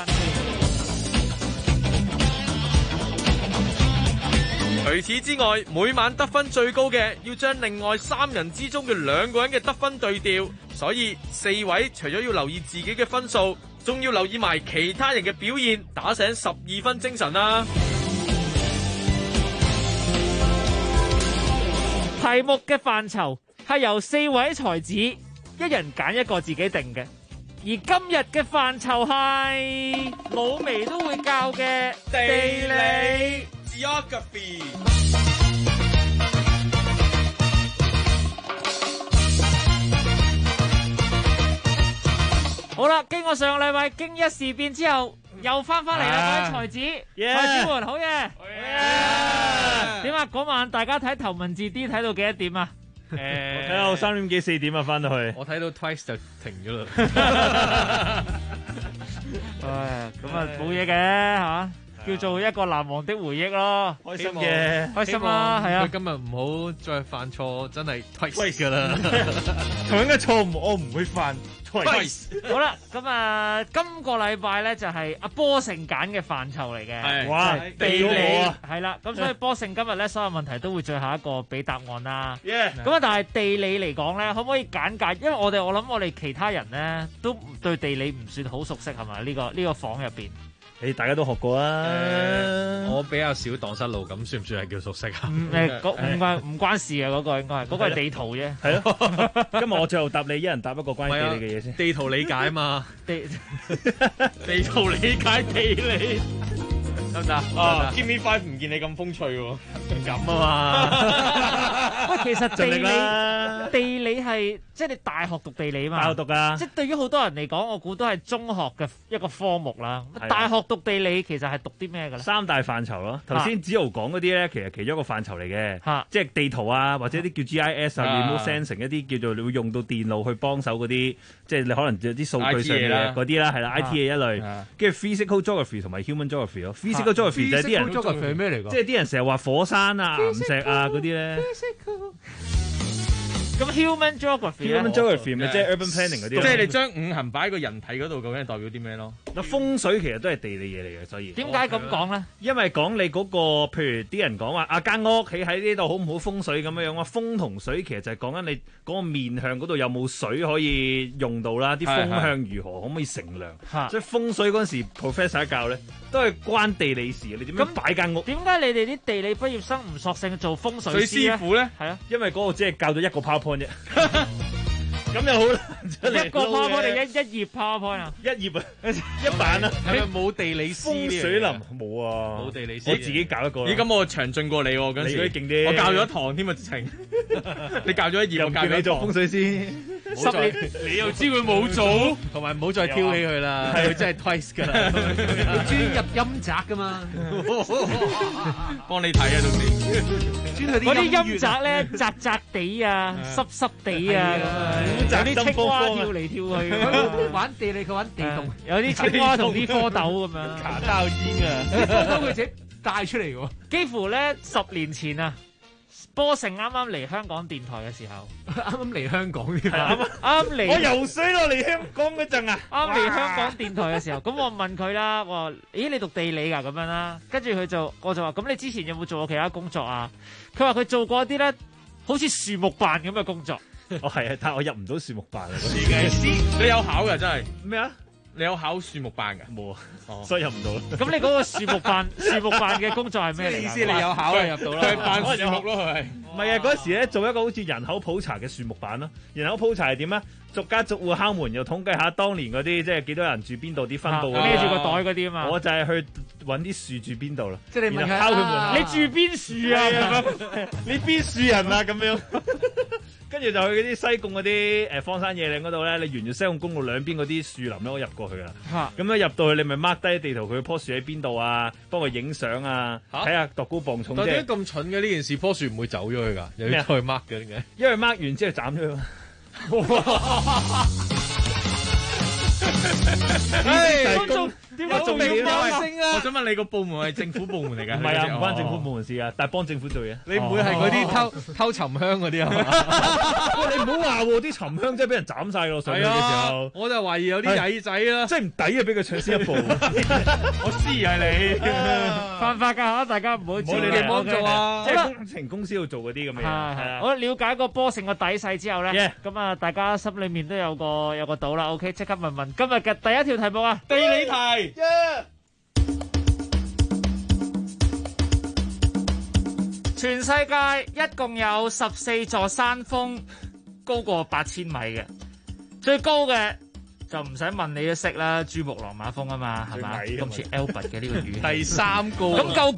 除此之外，每晚得分最高嘅要將另外3人之中嘅2個人嘅得分對調，所以4位除咗要留意自己嘅分數，仲要留意埋其他人嘅表現，打醒12分精神啊！ 題目嘅範疇係由4位才子一人揀一個自己定嘅，而今日嘅範疇係老微都會教嘅地理。 Geography。 好啦，經過上個禮拜經一事變之後，又翻嚟啦，各位才子，才子們好嘢！點啊？嗰晚大家睇頭文字 D 睇到幾多點啊？ 我睇到3點幾4點啊，翻到去。 我睇到 Twice 就停咗啦。 唉，咁啊冇嘢嘅吓。叫做一個難忘的回憶咯， 開心嘅， 開心啦，係啊！ 佢今日唔好再犯錯，真係 twice 噶啦， 同樣嘅錯誤我唔會犯 twice。 好啦，咁啊，今個禮拜咧就係阿波勝揀嘅範疇嚟嘅， 哇， 地理係啦，咁所以波勝今日咧所有問題都會最後一個俾答案啦。咁啊，但係地理嚟講咧，可唔可以簡介？因為我諗我哋其他人咧都對地理唔算好熟悉，係咪？呢個房入邊。 大家都學過啊！ 我比較少蕩失路，咁算唔算係叫熟悉啊？ 唔關事嘅，嗰個應該係嗰個係地圖啫。 係咯，今日我最後答你，一人答一個關於地理嘅嘢先。 地圖理解嘛？ 地圖理解地理。 得唔得？啊 ，Give me five 唔見你咁風趣喎，唔敢啊嘛。 喂，其實地理係即係你大學讀地理嘛？ 大學讀啊！ 即係對於好多人嚟講，我估都係中學嘅一個科目啦。大學讀地理其實係讀啲咩嘅咧？ 三大範疇咯。頭先子豪講嗰啲咧，其實其中一個範疇嚟嘅，即係地圖啊，或者啲叫 GIS 啊 ，remote sensing 一啲叫做你會用到電腦去幫手嗰啲，即係你可能有啲數據上嘅嗰啲啦，係啦 IT 嘅一類。跟住 physical geography 同埋 human geography 咯。physical geography 就係啲人 geography 係咩嚟㗎？ 即係啲人成日話火山啊、岩石啊嗰啲咧。 咁 human geography 咪即係 urban planning 嗰啲， 即係你將五行擺喺個人體嗰度，究竟係代表啲咩咯？ 嗱，風水其實都係地理嘢嚟嘅，所以點解咁講咧？ 因為講你嗰個，譬如啲人講話啊間屋起喺呢度好唔好風水咁樣樣啊，風同水其實就係講緊你嗰個面向嗰度有冇水可以用到啦，啲風向如何，可唔可以乘涼？所以風水嗰陣時 professor 教咧，都係關地理事嘅。你點樣擺間屋？ 點解你哋啲地理畢業生唔索性做風水師傅咧？ 係啊， 因為嗰個只係教咗一個 PowerPoint 啫。咁又好難， 一個 PowerPoint 定一頁 PowerPoint 啊？ 一頁啊，一版啊， 係咪冇地理師？ 風水林冇啊， 冇地理師， 我自己搞一個。 咦，咁我詳盡過你喎，嗰陣時勁啲， 我教咗一堂添啊，直情。你教咗一頁，我教你做風水師。 10年，你又知佢冇做， 同埋唔好再挑起佢啦，佢真係 twice 㗎啦，專入陰宅㗎嘛， 幫你睇啊，到時。 嗰啲陰宅咧，窄窄地啊，濕濕地啊，有啲青蛙跳嚟跳去， 玩地理佢玩地洞， 有啲青蛙同啲蝌蚪咁樣， 卡膠煙啊，啲蝌蚪佢自己帶出嚟喎， 幾乎咧10年前啊。波成啱啱嚟香港電台嘅時候， 啱啱嚟香港添， 啱嚟。 我游水落嚟香港嗰陣啊， 啱嚟香港電台嘅時候，咁我問佢啦，我話：咦，你讀地理㗎咁樣啦？跟住我就話：咁你之前有冇做過其他工作啊？佢話佢做過一啲咧，好似樹木辦咁嘅工作。 哦，係啊，但係我入唔到樹木辦啊。 設計師，你有考㗎真係咩啊？ 你有考樹木辦㗎？ 冇啊，所以入唔到啦。 咁你嗰個樹木辦嘅工作係咩嚟？ 意思你有考啊入到啦， 佢係辦樹木咯，佢係。 唔係啊，嗰時咧做一個好似人口普查嘅樹木辦咯。人口普查係點啊？逐家逐戶敲門，又統計下當年嗰啲即係幾多人住邊度，啲分佈。 孭住個袋嗰啲啊嘛。 我就係去揾啲樹住邊度啦。 即係你問佢敲佢門， 你住邊樹啊？ 你邊樹人啊？咁樣。跟住就去嗰啲西貢嗰啲荒山野嶺嗰度咧，你沿住西貢公路兩邊嗰啲樹林咧，我入過去啦。咁咧入到去，你咪 mark 低地圖，佢棵樹喺邊度啊？幫佢影相啊，睇下度高磅重。 但點解咁蠢嘅呢件事？棵樹唔會走咗去㗎，又要去 mark 嘅點解？ 因為 mark 完之後斬咗佢嘛。 觀眾點解仲未幫聲啊？ 我想問你個部門係政府部門嚟㗎？ 唔係啊，唔關政府部門事啊，但係幫政府做嘢。 你唔會係嗰啲偷沉香嗰啲啊嘛？ 喂，你唔好話喎，啲沉香真係俾人斬晒咯，上去嘅時候。 我就懷疑有啲曳仔啦， 真係唔抵啊！俾佢搶先一步。 我知係你犯法㗎嚇，大家唔好自己幫做啊！ 即係工程公司要做嗰啲咁嘅嘢。 係我了解個波成個底細之後咧，咁啊，大家心裏面都有個島啦。OK， 即刻問今日嘅第一條題目啊， 地理題。 全世界一共有14座山峰高過8000米嘅，最高嘅就唔使問你都識啦，珠穆朗瑪峰啊嘛，係嘛？咁似 Albert 嘅呢個語。 第三高。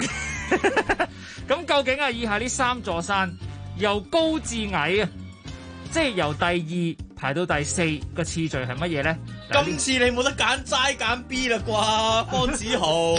咁究竟啊，以下呢3座山由高至矮啊，即係由第2排到第4個次序係乜嘢咧？ 今次你冇得揀，齋揀 B 啦啩，方子豪。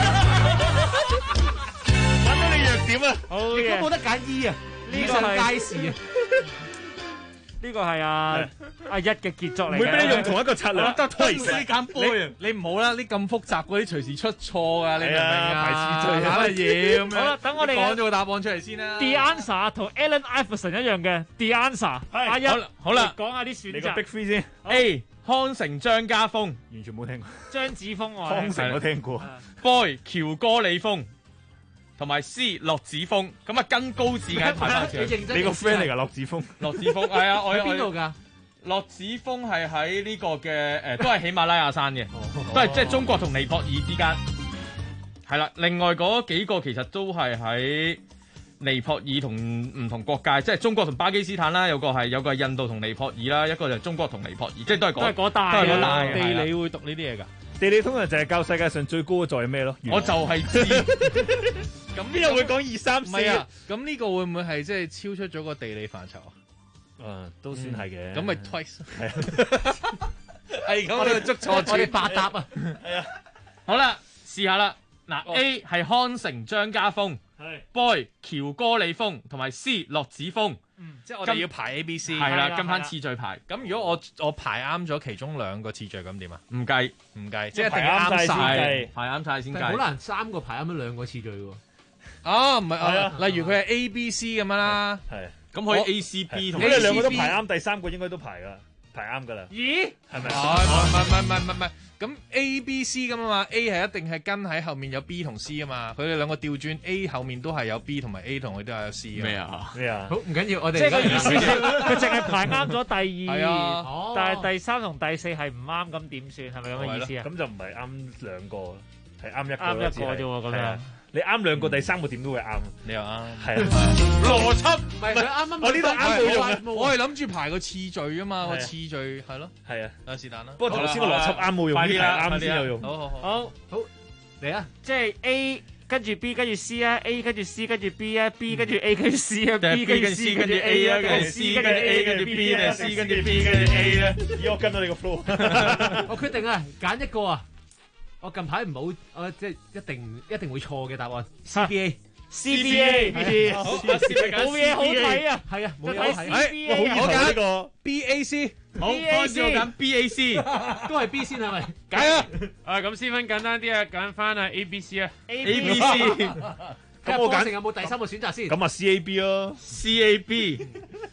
揾到你弱點啊！ 好嘅， 都冇得揀 E 啊，呢個係街市啊。 呢個係阿一嘅傑作嚟嘅， 會俾你用同一個策略。 得推絲揀杯，你唔好啦，啲咁複雜嗰啲隨時出錯噶，你明唔明啊？排次序乜嘢咁樣？ 好啦，等我哋講咗個答案出嚟先啦。 The answer 同 Allen Iverson 一樣嘅 The answer。阿一， 好啦， 講下啲選擇。 你個 Big Three 先。 A 康城張家峰， 完全冇聽過。 張子峰我康城我聽過。 Boy 喬哥里峰。同埋 C 樂子峰，咁啊跟高至矮排法上。 你個 friend 嚟㗎，樂子峰。 樂子峰係啊，我喺邊度㗎？ 樂子峰係喺呢個嘅都係喜馬拉雅山嘅，都係即係中國同尼泊爾之間。係啦，另外嗰幾個其實都係喺尼泊爾同唔同國界，即係中國同巴基斯坦啦，有個係印度同尼泊爾啦，一個就係中國同尼泊爾，即係都係嗰帶。 地理會讀呢啲嘢㗎。 地理通常就係教世界上最高嘅座係咩咯？ 我就係知。 咁邊有會講2、3、4？ 唔係啊，咁呢個會唔會係即係超出咗個地理範疇啊？ 都算係嘅。 咁咪 twice 係啊， 係咁我哋捉錯處， 我哋八答啊！ 係啊， 好啦，試下啦。嗱 A 係康城張家峰， 係 Boy 喬哥李峰，同埋 C 樂子峰。 即係我哋要排 A、B、C。 係啦，跟翻次序排。咁如果我排啱咗其中2個次序，咁點啊？唔計，即係一定要啱晒，排啱晒先計。 好難3個排啱咗2個次序喎。 哦，唔係例如佢係 A、B、C 咁樣啦。 係。 咁可以 A、C、B 同。 你哋2個都排啱，第3個應該都排啱㗎啦。 咦？ 係咪？ 唔係。咁 A、B、C 咁啊嘛 ，A 係一定係跟喺後面有 B 同 C 啊嘛，佢哋兩個調轉 A 後面都係有 B 同埋 A 同佢都係有 C 啊。 咩啊？ 好唔緊要，我哋即係個意思係佢淨係排啱咗第2， 係啊， 但係第3同第4係唔啱，咁點算？係咪咁嘅意思啊？ 咁就唔係啱2個，係啱1個。 啱1個啫喎，咁樣。 你啱2個，第3個點都會啱。 你又啱。 係啊。 邏輯唔係佢啱啱。 我呢度啱冇用啊！ 我係諗住排個次序啊嘛，個次序係咯。 係啊。 是但啦。 不過頭先個邏輯啱冇用，呢題啱先有用。 好嚟啊！ 即係 A 跟住 B 跟住 C 啊 ，A 跟住 C 跟住 B 啊，B 跟住 A 跟住 C 啊，B 跟住 C 跟住 A 啊，跟住 C 跟住 A 跟住 B 咧，C 跟住 B 跟住 A 咧。 我跟到你個 flow。 我決定啊，揀一個啊！我近排唔好，我即係一定會錯嘅答案。CBA 冇嘢好睇啊！ 係啊，冇嘢好睇。 我揀呢個 BAC。 好，開始我揀 BAC， 都係 B 先係咪？ 揀啊！ 咁先分簡單啲啊，揀翻啊 ABC 啊 ABC。 咁我揀有冇第3個選擇先？ 咁啊 CAB 咯 ，CAB。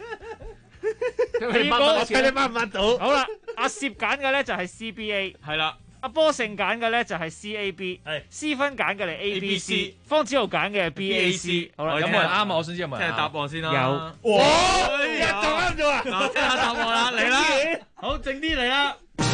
睇你掹唔掹到？ 好啦，阿攝揀嘅咧就係 CBA， 係啦。 阿波勝揀嘅咧就係 CAB， C 分揀嘅係 ABC， 方子豪揀嘅係 BAC。 好啦，有冇人啱啊？我想知有冇人聽下答案先啦。 有。 哇！一就啱咗啊！ 嗱，聽下答案啦，嚟啦。好，靜啲嚟啦。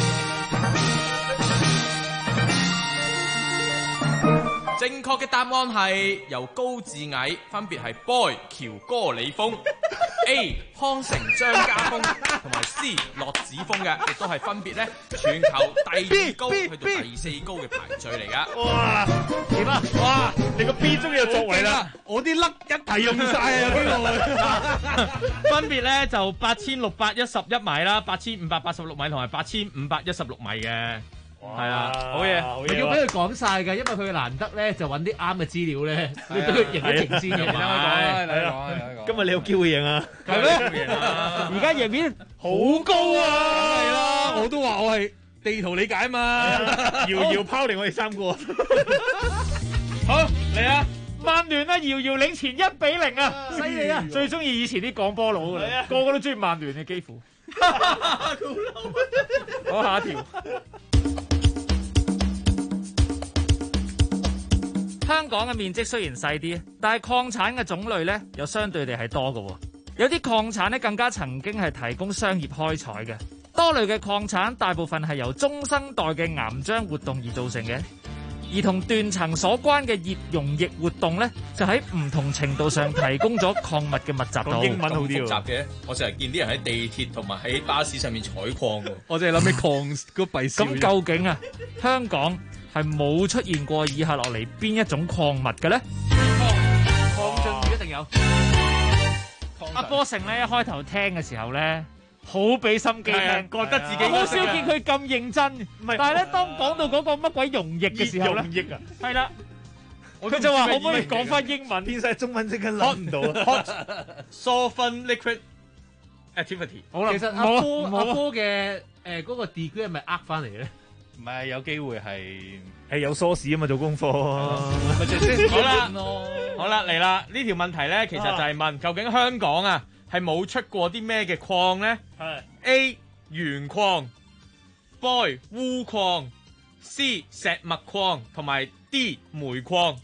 正確嘅答案係由高至矮分別係 Boy 喬哥李峰，A 康城張家峰同埋 C 樂子峰嘅，亦都係分別咧全球第2高去到第4高嘅排序嚟噶。 哇！點啊？哇！你個 B 終於有作為啦！ 我啲甩一題用晒啊！ 分別咧就8611米啦，8586米同埋8516米嘅。係啊，好嘢， 要俾佢講晒㗎，因為佢難得咧就揾啲啱嘅資料咧，你俾佢贏一贏先嘅。 係今日你有機會贏啊？ 係咩？ 而家贏面好高啊！係啦，我都話我係地圖理解嘛， 遙遙拋離我哋3個。 好嚟啊！曼聯啊，遙遙領前1-0啊！犀利啊！最中意以前啲講波佬㗎啦，個個都中意曼聯嘅幾乎。好，下一條。香港嘅面積雖然細啲，但係礦產嘅種類咧又相對地係多嘅。有啲礦產咧更加曾經係提供商業開採嘅。多類嘅礦產大部分係由中生代嘅岩漿活動而造成嘅，而同斷層所關嘅熱溶液活動咧，就喺唔同程度上提供咗礦物嘅密集度。 英文好啲喎。 複雜嘅，我成日見啲人喺地鐵同埋喺巴士上面採礦嘅。 我淨係諗起礦嗰閉笑。 咁究竟啊，香港係冇出現過以下落嚟邊一種礦物嘅咧？ 礦進一定有。 阿波成咧一開頭聽嘅時候咧，好俾心機聽， 覺得自己好少見佢咁認真。唔係，但係咧當講到嗰個乜鬼溶液嘅時候咧， 溶液啊， 係啦，佢就話可唔可以講翻英文？ 變晒中文即刻諗唔到啊 ！Hot solvent liquid activity。 好啦，其實阿波嘅嗰個 degree 係咪呃翻嚟咧？ 唔係，有機會係有 source 啊嘛，做功課。 好啦，好啦，嚟啦！呢條問題咧，其實就係問究竟香港啊係冇出過啲咩嘅礦咧？係 A 鉛礦、B 鎢礦、C 石墨礦同埋 D 煤礦。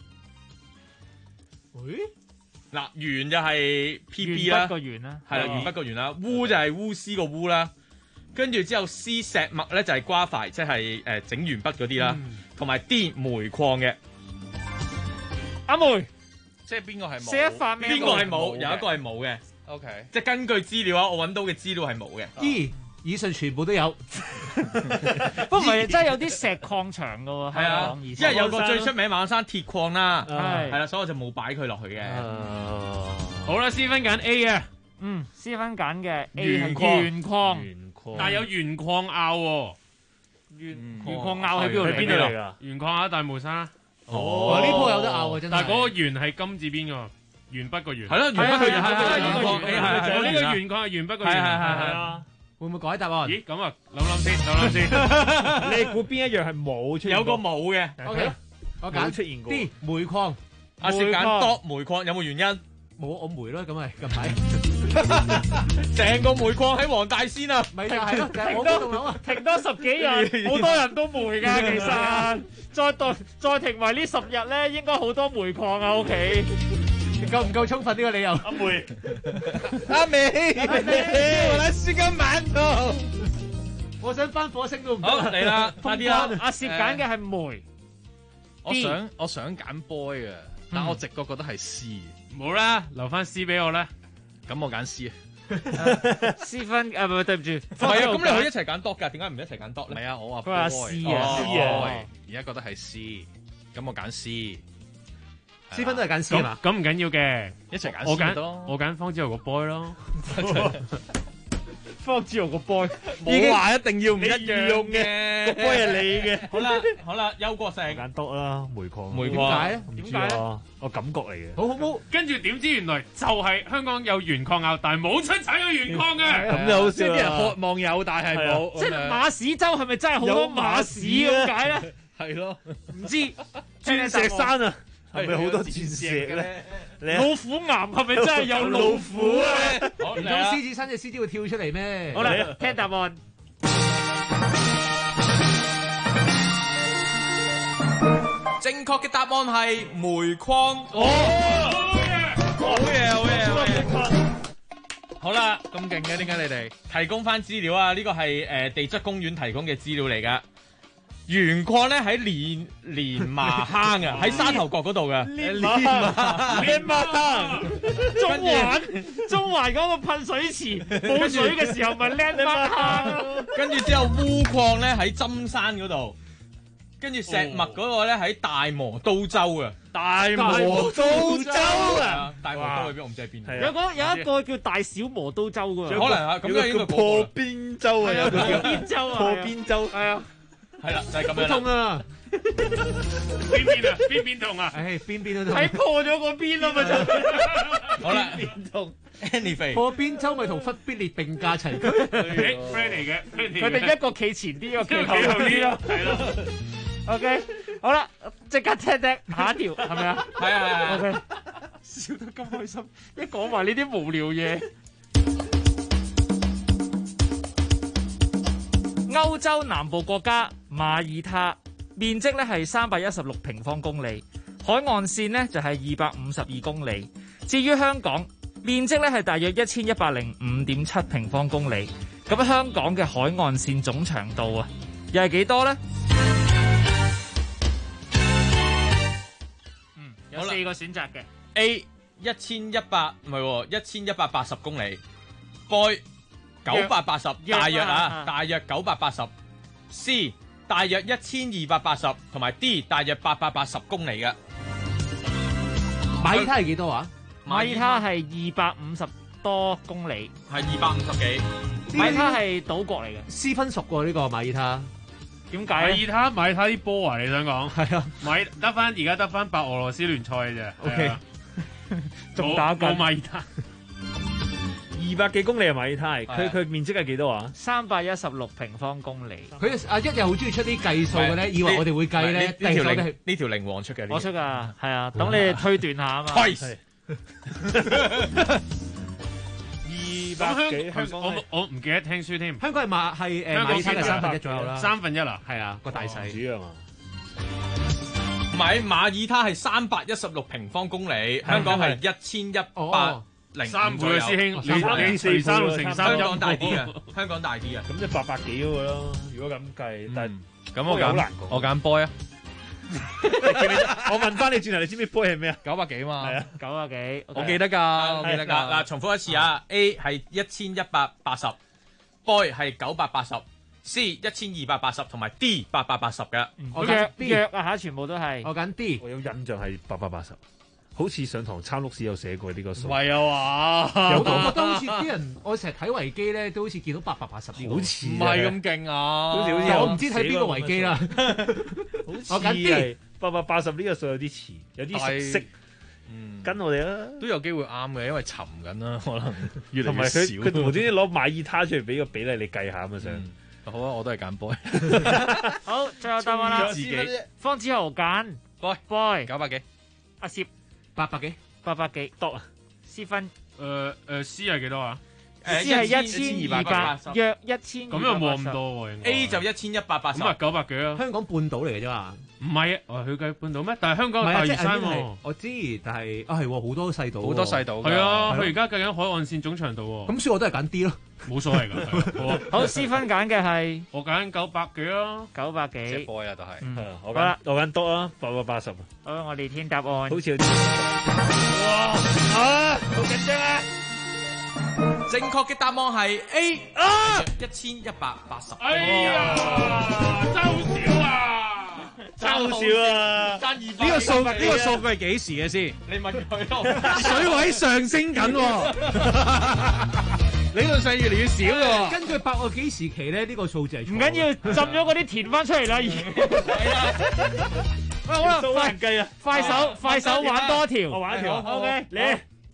嗱，鉛就係 PB 啦， 鉛筆個鉛啦， 係啦，鉛筆個鉛啦，鎢就係鎢絲個鎢啦。跟住之後 C 石墨咧就係瓜塊，即係整鉛筆嗰啲啦，同埋 D 煤礦嘅。 阿梅， 即係邊個係冇？ 寫一發咩？ 邊個係冇？有一個係冇嘅。 OK， 即係根據資料啊，我揾到嘅資料係冇嘅。 以上全部都有。 不過唔係真係有啲石礦場噶喎， 係啊，因為有個最出名馬鞍山鐵礦啦，係啦，所以我就冇擺佢落去嘅。 好啦，思芬揀 A 啊， 思芬揀嘅 A 係鉛礦， 礦， 但係有鉛礦坳喎， 鉛礦坳喺邊度嚟㗎？ 鉛礦坳大霧山。 呢鋪有得拗啊，真係。 但係嗰個鉛係金字邊㗎，鉛筆個鉛。 係咯，鉛筆個鉛係鉛礦， 呢個鉛礦係鉛筆個鉛。係啊。 會唔會改答案？ 咦，咁啊，諗先。 你估邊一樣係冇出現？ 有個冇嘅。 OK，我揀出現過。 D 煤礦。 阿薛揀多煤礦，有冇原因？ 冇我煤咯，咁咪近排。 成個煤礦喺黃大仙啊！ 咪就係咯，就係我嗰度諗啊。 停多10幾日，好多人都煤㗎，其實。再停埋呢10日咧，應該好多煤礦啊屋企。 夠唔夠充分呢個理由？ 阿梅， 我來試個饅頭。我想翻火星都唔得。 好嚟啦，快啲啦！ 阿薛揀嘅係煤。 我想揀 boy 啊，但我直覺覺得係 C。 冇啦，留翻 C 俾我咧。 咁我揀 C 啊。 思芬唔係對唔住， 唔係啊，咁你可以一齊揀 dot 㗎，點解唔一齊揀 dot 咧？ 唔係啊，我話佢話 C 啊， 而家覺得係 C，咁我揀 C。思芬都係揀 C 嘛？ 咁唔緊要嘅， 一齊揀 C 咯。 我揀方之後個 boy 咯。 方之豪個 boy， 冇話一定要唔一樣嘅， 個 boy 係你嘅。 好啦，邱國成揀多啦，煤礦。 煤礦點解咧？ 點解咧？ 我感覺嚟嘅。 好。 跟住點知原來就係香港有鉛礦坳，但係冇出產嘅鉛礦嘅。 咁就好即係啲人渴望有，但係冇。 即係馬屎洲係咪真係好多馬屎咁解咧？ 係咯， 唔知鑽石山啊！係咪好多鑽石咧？ 老虎岩係咪真係有老虎啊？ 唔通獅子山隻獅子會跳出嚟咩？ 好啦，聽答案。 正確嘅答案係煤礦。好嘢！好啦， 咁勁嘅，點解你哋提供翻資料啊？呢個係地質公園提供嘅資料嚟噶。鉛礦咧喺連麻坑啊，喺沙頭角嗰度嘅。 連麻坑，中環嗰個噴水池冇水嘅時候咪連麻坑。 跟住之後鎢礦咧喺針山嗰度，跟住石墨嗰個咧喺大磨刀洲啊。 大磨刀洲啊！ 大磨刀喺邊？我唔知喺邊。 有一個叫大小磨刀洲噶。 可能啊，咁樣叫破邊洲啊，有個叫邊洲啊， 破邊洲係啊。 係啦，就係咁樣啦。 痛啊！ 邊痛啊？ 邊都痛。 睇破咗個邊咯，咪就。 好啦， 邊痛 ？Anyway， 破邊洲咪同忽必烈並駕齊驅。 friend 嚟嘅， 佢哋一個企前啲，一個企後啲咯。係咯。OK，好啦，即刻聽下一條，係咪啊？ 係啊。 OK，笑得咁開心，一講埋呢啲無聊嘢。歐洲南部國家馬爾他面積咧係316平方公里，海岸線呢就係252公里。至於香港面積咧係大約1105.7平方公里。咁香港嘅海岸線總長度啊，又係幾多呢？有4個選擇嘅 A 1100唔係1180公里 ，B 980大約980 ，C 大約1280，同埋 D 大約880公里嘅。 馬爾他係幾多啊？ 馬爾他係250多公里， 係250幾。 馬爾他係島國嚟嘅， 私分熟喎呢個馬爾他。 點解？ 馬爾他啲波啊！你想講係啊？而家得翻白俄羅斯聯賽嘅啫。 OK， 仲打緊馬爾他。 200幾公里係馬爾他，佢面積係幾多啊 ？316平方公里。 佢阿一又好中意出啲計數嘅咧，以為我哋會計咧。 呢條靈王出嘅， 我出噶，係啊，等你哋推斷下啊嘛。 係。 200幾香港，我唔記得聽書添。 香港係馬爾他嘅1/3左右啦。 1/3啦， 係啊，個大細。 主啊嘛。 唔係馬爾他係316平方公里，香港係1103倍嘅師兄，你除3乘3， 香港大啲啊！香港大啲啊！ 咁即係800幾嗰個咯。如果咁計，但係咁我揀 boy 啊！ 我問翻你轉頭，你知唔知 boy 係咩啊 ？900幾嘛？ 係啊，900幾。 我記得㗎，嗱，重複一次啊！A 係1180，boy 係980 C 1280同埋 D 880嘅。 我揀 D 約啊嚇，全部都係。 我揀 D，我有印象係880。好似上堂參碌史有寫過呢個數， 唔係啊嘛， 有講我覺得好似啲人，我成日睇維基咧，都好似見到880呢個， 好似唔係咁勁啊！ 好似我唔知睇邊個維基啦。 我揀 D 880呢個數有啲似，有啲熟悉。跟我哋啦， 都有機會啱嘅，因為沉緊啦，可能越嚟同埋越少。 佢無端端攞馬爾他出嚟俾個比例你計下咁啊想。 好啊，我都係揀 boy。 好，最後答案啦。 自己方子豪揀 boy 900幾， 阿攝 800幾 ，800幾多啊。 C 分 C 係幾多啊 ？C 係1200，約1000。 咁又冇咁多喎。 A 就1180， 咁啊900幾啊。 香港半島嚟嘅啫嘛。 唔係啊，佢計半島咩？但係香港大嶼山喎。 我知，但係係好多細島， 好多細島。 係啊，佢而家計緊海岸線總長度喎。 咁所以我都係揀 D 咯， 冇所謂㗎。 好，C 分揀嘅係我揀900幾咯 ，900幾。 隻 boy 啊，都係。 我揀多啦，880。 好，我哋聽答案。 好似有啲哇好緊張啊！正確嘅答案係 A 1180。 哎呀，真好少啊！ 爭好少啊！ 爭200。呢個數據係幾時嘅先？ 你問佢咯。 水位上升緊喎，理論上越嚟越少嘅喎。 根據百個幾時期咧，呢個數字係唔緊要，浸咗嗰啲填翻出嚟啦。 係啊。 喂，好啦， 都難計啊！ 快手玩多條， 我玩一條。 OK，嚟。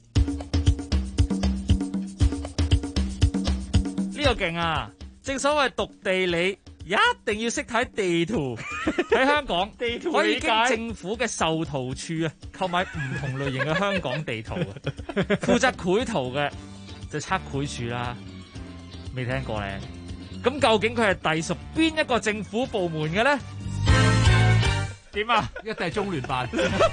呢個勁啊！正所謂讀地理，一定要識睇地圖。喺香港，地圖可以經政府嘅售圖處啊，購買唔同類型嘅香港地圖啊。負責繪圖嘅就測繪處啦，未聽過咧。咁究竟佢係隸屬邊一個政府部門嘅咧？點啊？ 一定係中聯辦。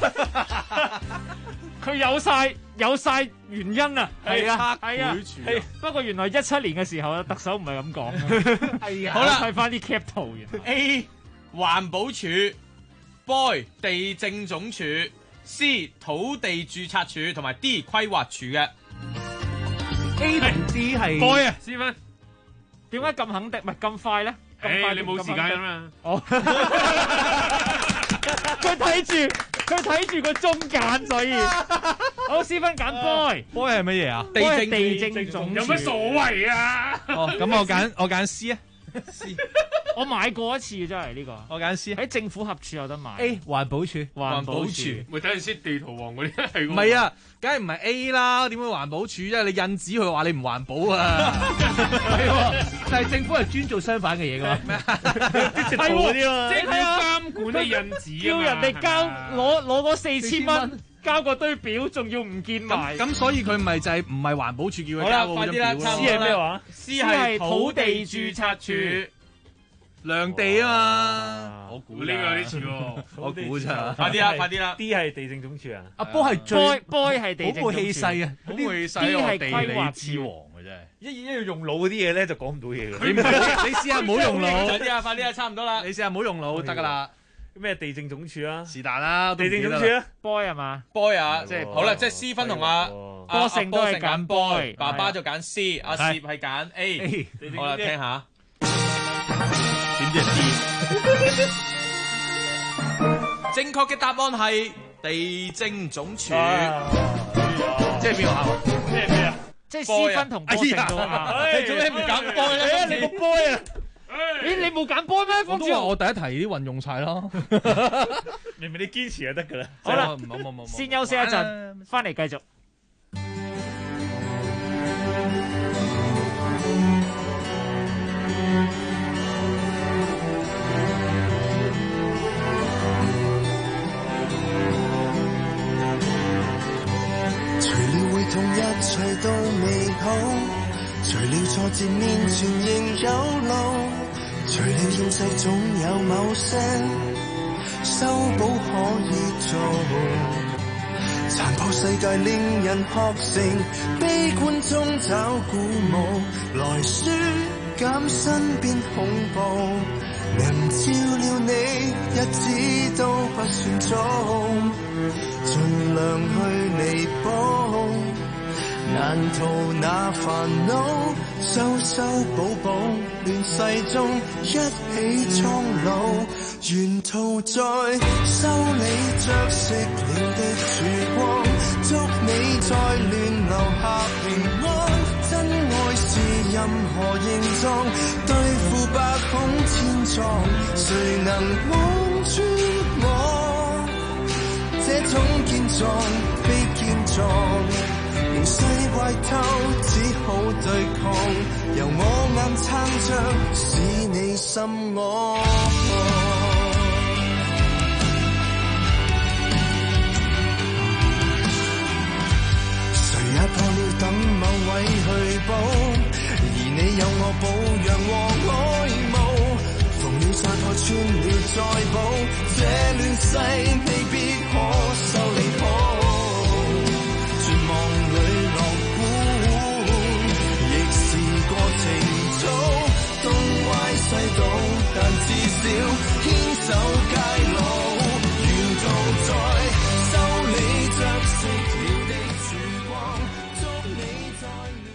佢有晒原因啊！ 係啊， 係啊。不過原來17年嘅時候，特首唔係咁講。 係啊。 好啦， 睇翻啲 cap 圖。原來 A 環保署 ，boy 地政總署 ，C 土地註冊處同埋 D 規劃署嘅。 A 同 D 係 boy 啊，C 分。 點解咁肯定？唔係咁快咧？ 你冇時間㗎嘛？ 哦。佢睇住個中間，所以好，C 分揀 boy。 boy 係乜嘢啊？ 地政總署。 有乜所謂啊？ 哦，咁我揀 C 啊。 C， 我買過一次真係呢個。 我揀 C， 喺政府合署有得買。 A 環保署， 環保署。 咪睇陣先，地圖王嗰啲係。 唔係啊，梗係唔係 A 啦？點會環保署啫？你印紙佢話你唔環保啊？ 但係政府係專做相反嘅嘢㗎嘛？ 係喎， 即係佢要監管啲印紙， 叫人哋交攞嗰4000蚊。交個堆表，仲要唔見埋。 咁所以佢咪就係唔係環保署叫佢交嗰張表咯 ？C 係咩話 ？C 係土地註冊處， 量地啊嘛。 我估呢個有啲似喎， 我估咋？ 快啲啦 ！D 係地政總署啊。 阿波係最 boy 係地政總署， 好冇氣勢啊！ 好冇氣勢， D 係地規劃理之王嘅真係。 一要用腦嗰啲嘢咧，就講唔到嘢㗎。 你試下唔好用腦。 快啲啊！差唔多啦。 你試下唔好用腦得㗎啦。 咩地政總署啊？ 是但啦， 地政總署啊 ，boy 係嘛 ？boy 啊，即係好啦，即係 C 分同阿波勝都係揀 boy， 爸爸就揀 C， 阿攝係揀 A。好啦，聽下。 點知係 D？ 正確嘅答案係地政總署。 即係邊個考？ 即係咩啊？ 即係 C 分同波勝都啱。 你做咩唔揀 boy 咧？ 你個 boy 啊！咦，你冇揀波咩？ 我都話我第一題啲運用晒咯。 明明你堅持就得㗎啦。 好啦， 冇。 先休息一陣，翻嚟繼續。 除了會痛，一切都美好。除了挫折面前仍有路，除了厭世總有某些修補可以做。殘破世界令人學成，悲觀中找鼓舞，來紓減身邊恐怖。能照料你日子都不算早，盡量去彌補。 難逃那煩惱，修修補補，亂世中一起蒼老，沿途在修理着熄了的曙光，祝你在亂留下平安。真愛是任何形狀，對付百孔千瘡，誰能望穿我這種健壯非健壯？形勢怪偷，只好對抗，由我硬撐着，使你心安。誰也破了等某位去補，而你有我保養和愛慕，縫了紗蓋穿了再補，這亂世未必可修理好。絕望裏樂觀，亦是個情操，東歪西倒，但至少牽手偕老，沿途在修理着熄了的曙光，祝你在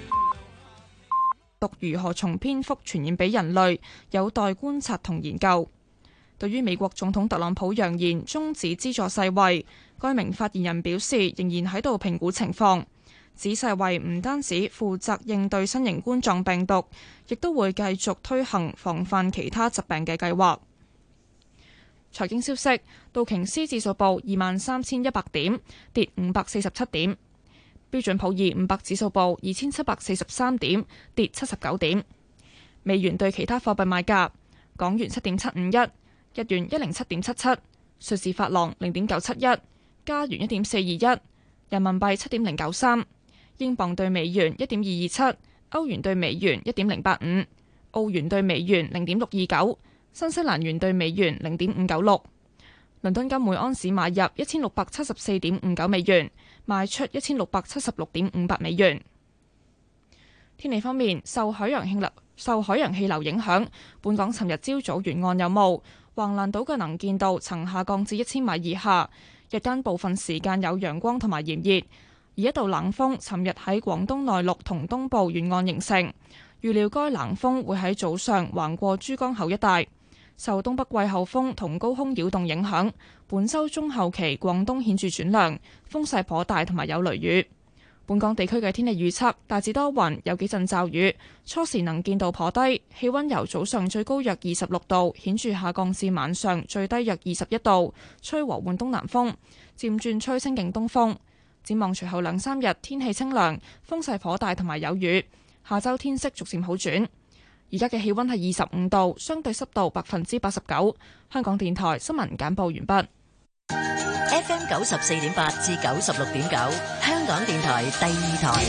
毒如何從蝙蝠傳染俾人類，有待觀察同研究。對於美國總統特朗普揚言終止資助世衛，該名發言人表示仍然喺度評估情況，指世衛唔單止負責應對新型冠狀病毒，亦都會繼續推行防範其他疾病嘅計劃。財經消息，道瓊斯指數報23,100點，跌547點；標準普爾500指數報2,743點，跌79點。美元對其他貨幣賣價：港元7.751，日元107.77，瑞士法郎0.971，加元1.421，人民幣7.093，英鎊對美元1.227，歐元對美元1.085，澳元對美元0.629，新西蘭元對美元0.596。倫敦金每安士買入1674.59美元，賣出1676.58美元。天氣方面，受海洋氣流影響，本港尋日朝早沿岸有霧，橫瀾島嘅能見度曾下降至1000米以下。日間部分時間有陽光同埋炎熱，而一道冷鋒尋日喺廣東內陸同東部沿岸形成，預料該冷鋒會喺早上橫過珠江口一帶。受東北季候風同高空擾動影響，本週中後期廣東顯著轉涼，風勢頗大同埋有雷雨。本港地區嘅天氣預測大致多雲，有幾陣驟雨，初時能見度頗低，氣溫由早上最高約26度，顯著下降至晚上最低約21度，吹和緩東南風，漸轉吹清勁東風。展望隨後2-3日天氣清涼，風勢頗大同埋有雨，下週天色逐漸好轉。而家嘅氣溫係25度，相對濕度89%。香港電台新聞簡報完畢。 FM 94.8至96.9，香港電台第二台。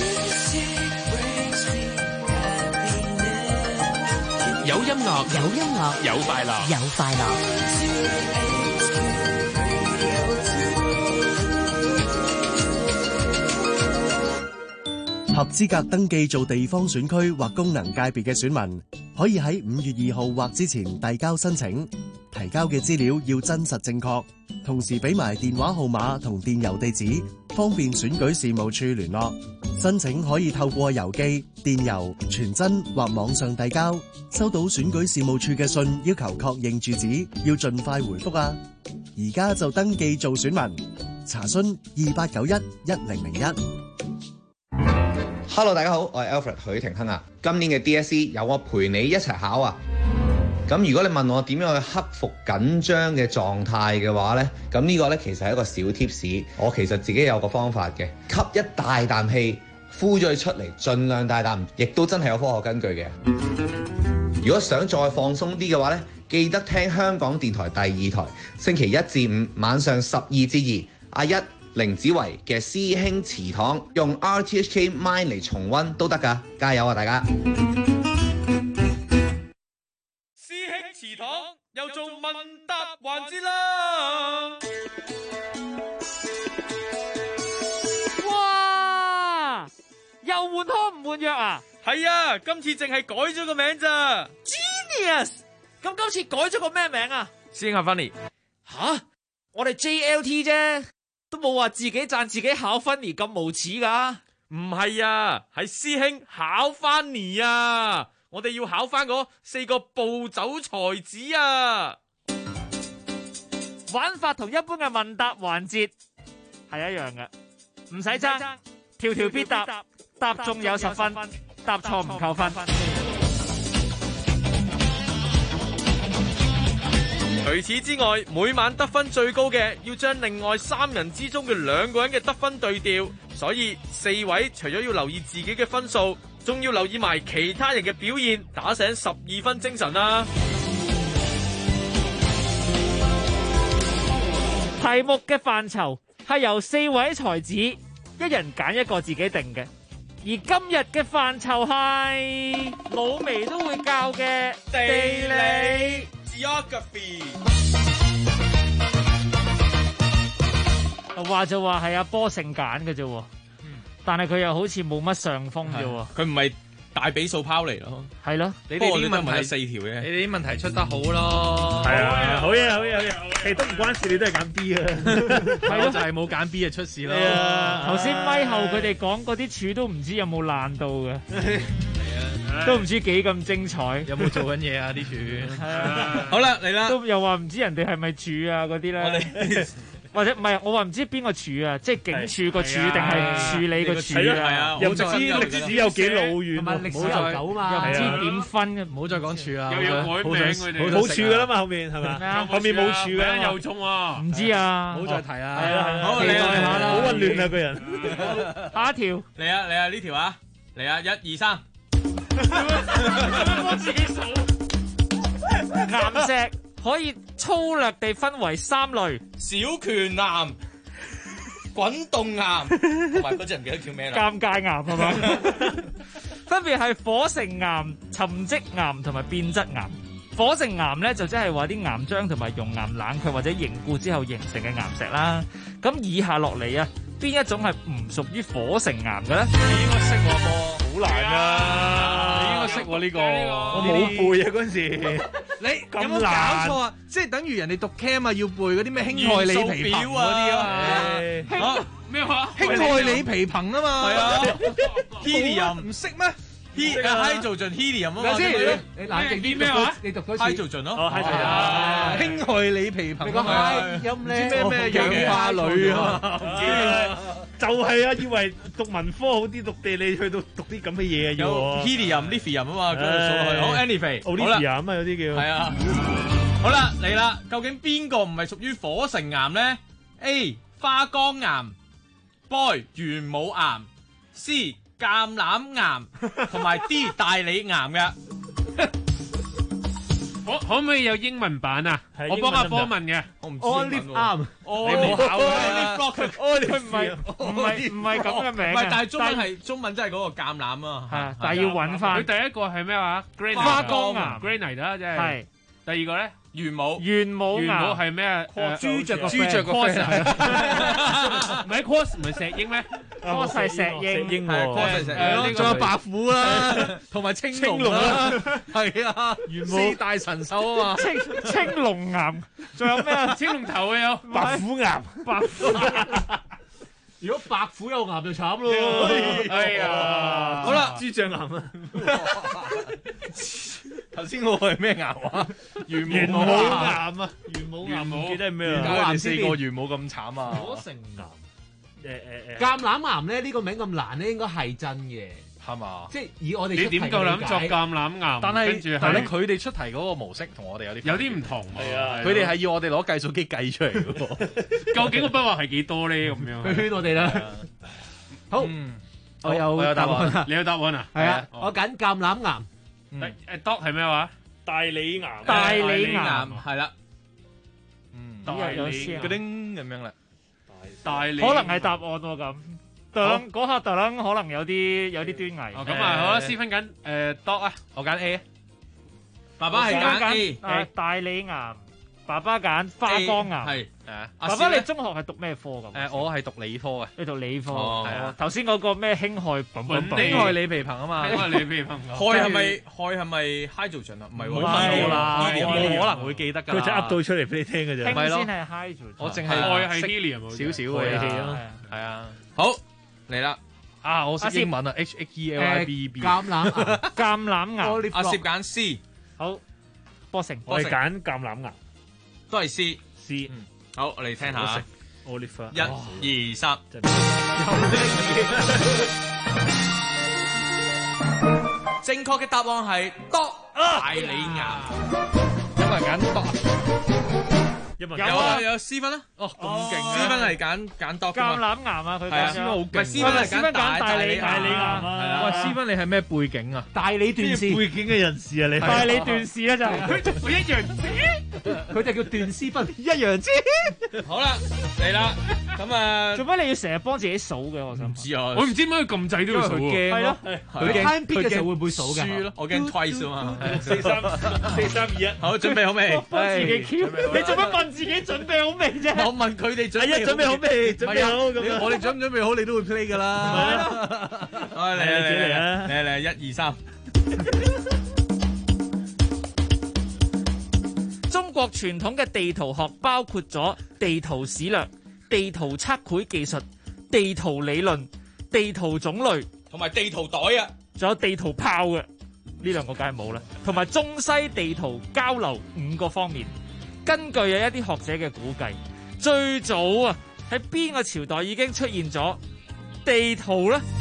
有音樂， 有音樂， 有快樂， 有快樂。 合資格登記做地方選區或功能界別嘅選民，可以喺5月2號或之前遞交申請，提交嘅資料要真實正確，同時俾埋電話號碼同電郵地址，方便選舉事務處聯絡。申請可以透過郵寄、電郵、傳真或網上遞交。收到選舉事務處嘅信要求確認住址，要盡快回覆啊！而家就登記做選民，查詢28911001。 Hello， 大家好，我係 Alfred 許廷鏗啊。今年嘅 DSE 有我陪你一齊考啊。咁如果你問我點樣去克服緊張嘅狀態嘅話呢，咁呢個呢其實係一個小 tips。我其實自己有個方法嘅，吸一大啖氣，呼咗佢出嚟，盡量大啖，亦都真係有科學根據嘅。如果想再放鬆啲嘅話呢，記得聽香港電台第二台，星期1至5晚上12至2，阿一凌子維嘅師兄祠堂，用 RTHK Mine 嚟重溫都得㗎，加油啊大家！ 師兄祠堂又做問答環節啦！ 哇！又換湯唔換藥啊？ 係啊，今次淨係改咗個名咋 Genius！ 咁今次改咗個咩名啊？ 師兄阿 Funny， 吓？我哋 JLT 啫。都冇話自己讚自己考分而咁無恥噶， 唔係啊，係師兄考翻你啊！我哋要考翻嗰4個暴走才子啊！ 玩法同一般嘅問答環節係一樣嘅，唔使爭，條條必答，答中有10分，答錯唔扣分。 除此之外，每晚得分最高嘅要將另外3人之中嘅2個人嘅得分對調，所以4位除咗要留意自己嘅分數，仲要留意埋其他人嘅表現，打醒12分精神啦。 題目嘅範疇係由4位才子一人揀一個自己定嘅，而今日嘅範疇係老微都會教嘅地理 Geography。 話就話係阿波勝揀嘅啫，但係佢又好似冇乜上風啫喎。 佢唔係大比數拋嚟咯， 係咯。 你哋啲問題 4條嘅， 你哋啲問題出得好咯。 係啊，好嘢，好嘢，好嘢。其實都唔關事，你都係揀 B 啊。 係咯，就係冇揀 B 就出事咯。 頭先咪後佢哋講嗰啲柱都唔知有冇爛到嘅，都唔知幾咁精彩。 有冇做緊嘢啊？啲柱係啊。 好啦，嚟啦。 都又話唔知人哋係咪柱啊嗰啲咧。或者唔係，我話唔知邊個柱啊，即係警署個柱定係處理個柱啊？ 又唔知歷史有幾老遠， 同埋歷史悠久嘛， 又唔知點分， 唔好再講柱啊！ 又要改名佢哋， 冇柱噶啦嘛，後面係咪？後面冇柱嘅， 又中啊！ 唔知啊， 唔好再提啊！ 係啊， 好嚟啊， 好混亂啊個人。 下一條嚟啊呢條啊，嚟啊1、2、3， 我自己數。岩石可以粗略地分為3類： 小拳岩、滾動岩，同埋嗰隻唔記得叫咩啦。 尷尬岩係嘛？分別係火成岩、沉積岩同埋變質岩。火成岩咧就即係話啲岩漿同埋熔岩冷卻或者凝固之後形成嘅岩石啦。咁以下落嚟啊，邊一種係唔屬於火成岩嘅咧？ 你應該識喎，波好難啊！ 你應該識喎呢個， 我冇背啊嗰陣時。 你有冇搞錯啊？即係等於人哋讀 Chem 啊，要背嗰啲咩氫氦鋰鈹硼嗰啲啊嘛。 咩話？ 氫氦鋰鈹硼啊嘛。 係啊 ，helium 唔識咩？ hydrogen helium 啊嘛。 先，你冷靜啲咩話？你讀多次 hydrogen 咯。 哦，係啊，氫氦鋰鈹硼。 你講 high 音咧， 唔知咩氧化鋁啊？唔知就係啊，以為讀文科好啲，讀地理去到讀啲咁嘅嘢啊，要 helium、lithium 啊嘛，咁就數落去。好 ，anyway，好啦， lithium 啊嘛，有啲叫。 係啊。好啦，嚟啦，究竟邊個唔係屬於火成岩咧 ？A. 花崗岩 ，B. 玄武岩 ，C. 橄欖岩，同埋 D. 大理岩嘅。 可唔可以有英文版啊？我幫阿波問嘅， 我唔知英文喎。 啱， 你冇考啊？ 佢唔係咁嘅名。 唔係，但係中文真係嗰個橄欖啊。 係，但係要揾翻。 佢第一個係咩話？ 花崗岩 ，granite 啦，即係。 係。 第二個咧？ 玄武岩係咩啊？ 豬著個 quartz 唔係 quartz 唔係石英咩 ？quartz 係石英 ，quartz 係石英。 仲有白虎啦，同埋青龍啦，係啊，4大神獸啊嘛。 青龍岩，仲有咩啊？ 青龍頭啊有白虎岩， 白虎。 如果白虎有岩就慘咯。 哎呀， 好啦， 豬象岩啊。 頭先我係咩岩啊？ 玄武岩啊，玄武岩唔記得係咩啊？ 點解你4個玄武咁慘啊？ 火成岩，橄欖岩咧呢個名咁難咧，應該係真嘅， 係嘛？ 即係以我哋你點夠膽作橄欖岩？ 但係跟住係咧，佢哋出題嗰個模式同我哋有啲唔同。 係啊，佢哋係要我哋攞計數機計出嚟嘅喎。 究竟個筆畫係幾多咧？咁樣佢圈我哋啦。好，我有答案。 你有答案啊？ 係啊，我揀橄欖岩。 Doc 係咩話？ 大理岩。 大理岩係啦。 大理嗰啲咁樣啦。 大理可能係答案喎咁。嗰下可能有啲端倪。 咁啊，好啊，私分緊Doc 啊， 我揀 A。 爸爸係揀 A。 大理岩。爸爸揀花崗岩。 係。 爸爸你中學係讀咩科咁？ 我係讀理科嘅。 你讀理科。 係啊。 頭先嗰個咩氫氦氫氦鋰鈹硼啊嘛。 氫氦鋰鈹硼。 氦係咪 hydrogen 啊？唔係喎。 冇啦，我可能會記得㗎。 佢就噏到出嚟俾你聽嘅啫。 氫先係 hydrogen。 我淨係氦係 helium 少少嘅嘢咯。係啊。 好嚟啦。 啊，我識英文啊，HELIBEB。 橄欖芽， 橄欖芽。 阿攝揀 C， 好，波成， 我哋揀橄欖芽， 都係 C。 C。 好，我哋聽下。 Oliver。 1、2、3。正確嘅答案係大理牙。 有冇人揀多？ 有 C 分啦。 哦，咁勁啊 ！C 分係揀多㗎嘛。 橄欖芽啊，佢係 C 分好勁。 C 分係揀大理牙啊。 係啊。喂，C 分你係咩背景啊？ 大理段氏背景嘅人士啊，你大理段氏啊就佢就一樣知， 佢就叫段思分一樣知。 好啦，嚟啦。咁啊， 做乜你要成日幫自己數嘅？我想知啊， 我唔知點解佢撳掣都要數喎。 係咯， 佢驚 time beat 嘅時候會唔會數嘅？ 輸咯， 我驚 twice 啊嘛。 4、3、2、1， 好，準備好未？ 幫自己 Q，你做乜問自己準備好未啫？ 我問佢哋準備好未？準備好咁。 我哋準唔準備好，你都會 play 噶啦。 嚟啊！1、2、3。 中國傳統嘅地圖學包括咗地圖史略、地圖測繪技術、地圖理論、地圖種類， 同埋地圖袋啊， 仲有地圖炮嘅，呢兩個梗係冇啦。同埋中西地圖交流5個方面。根據有一啲學者嘅估計，最早啊喺邊個朝代已經出現咗地圖咧？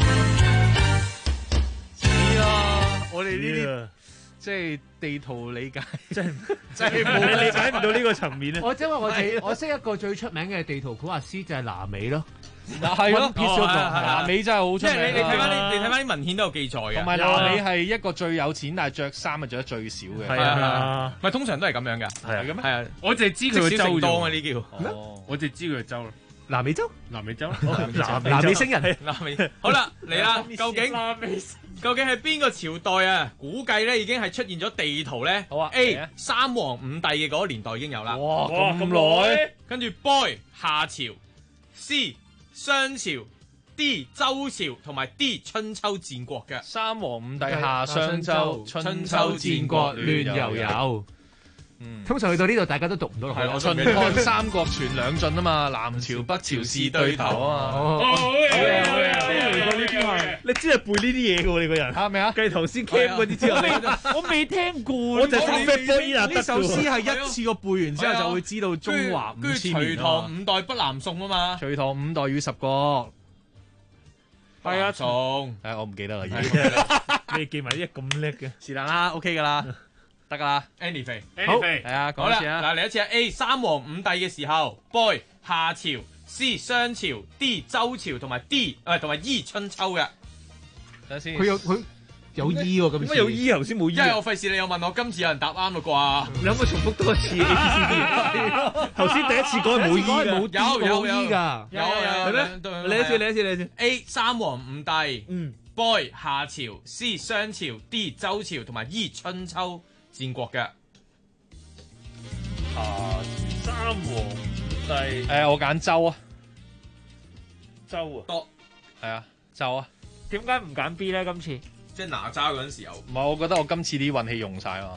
我哋呢啲即係地圖理解， 真係冇你理解唔到呢個層面咧。 我識一個最出名嘅地圖古畫師就係南美咯。 係咯，南美真係好出名。 即係你睇翻啲文獻都有記載嘅。 同埋南美係一個最有錢，但係着衫係着得最少嘅。 係啊，唔係通常都係咁樣㗎。 係啊，咁咩？係啊， 我淨係知佢個州多啊，呢叫。 我淨係知佢個州咯。 南美洲， 南美洲， 南美星人， 南美。好啦，嚟啦，究竟係邊個朝代啊？估計咧已經係出現咗地圖咧。 好啊 ，A 三皇五帝嘅嗰個年代已經有啦。 哇，咁耐。 跟住 B 夏朝、C 商朝、D 周朝同埋 D 春秋戰國嘅。 三皇五帝夏商周，春秋戰國亂又有。 通常去到呢度，大家都讀唔到落去。 係秦漢三國全兩晉啊嘛，南朝北朝是對頭啊嘛。 好你真係背呢啲嘢嘅喎，你個人係咪啊？ 繼頭先 cam 嗰啲之後， 我未聽過。 我就識咩波伊呢首詩係一次過背完之後就會知道中華5000年。 隋唐五代北南宋啊嘛。 隋唐五代與十國。 係啊，宋。 我唔記得啦。 你記埋啲咁叻嘅， 是但啦 ，OK 噶啦。得噶啦 ，Andy 肥， 好係啊，講一次啊。 嗱，嚟一次啊 A 三皇五帝嘅時候 ，Boy 夏朝 ，C 商朝 ，D 周朝同埋 D 同埋 E 春秋嘅。 等先， 佢有 E 喎，咁點解有 E 頭先冇 E？ 因為我費事你又問我，今次有人答啱啦啩？ 你可唔可以重複多一次 A？頭先第一次講冇 E 嘅， 有 E 㗎， 有係咩？嚟一次 A 三皇五帝，Boy 夏朝 ，C 商朝，D 周朝同埋 E 春秋。戰國嘅三皇五帝， 我揀周啊， 周啊， 多係啊，周啊， 點解唔揀 B 咧？今次即係哪吒嗰陣時候， 唔係，我覺得我今次啲運氣用晒啊。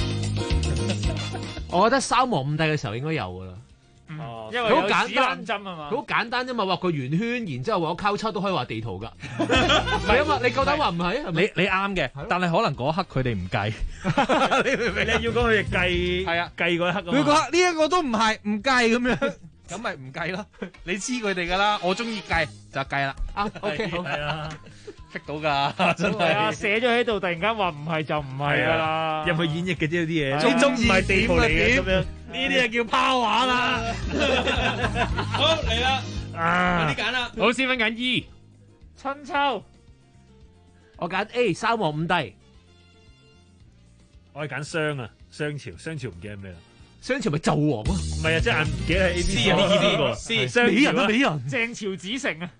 我覺得三皇五帝嘅時候應該有噶啦。 因為好簡單針啊嘛， 好簡單啫嘛，畫個圓圈，然之後畫個交叉都可以畫地圖噶。唔係啊嘛，你夠膽話唔係？ 你啱嘅，但係可能嗰刻佢哋唔計。 你明唔明？你要講佢哋計，係啊，計嗰一刻。 佢嗰刻呢一個都唔係唔計咁樣，咁咪唔計咯。你知佢哋噶啦，我中意計就計啦。 OK 好。 係啊。 識到㗎，真係寫咗喺度，突然間話唔係就唔係㗎啦， 入去演繹嘅啫啲嘢， 中唔係地圖嚟嘅咁樣， 呢啲係叫拋畫啦。 好嚟啦，快啲揀啦， 好先分揀 E，春秋， 我揀 A 三皇五帝， 我係揀商啊，商朝唔記得咩啦。 商朝咪紂王啊？ 唔係啊，即係唔記得係 A B C 啊呢個。 美人啊美人， 鄭朝子成啊。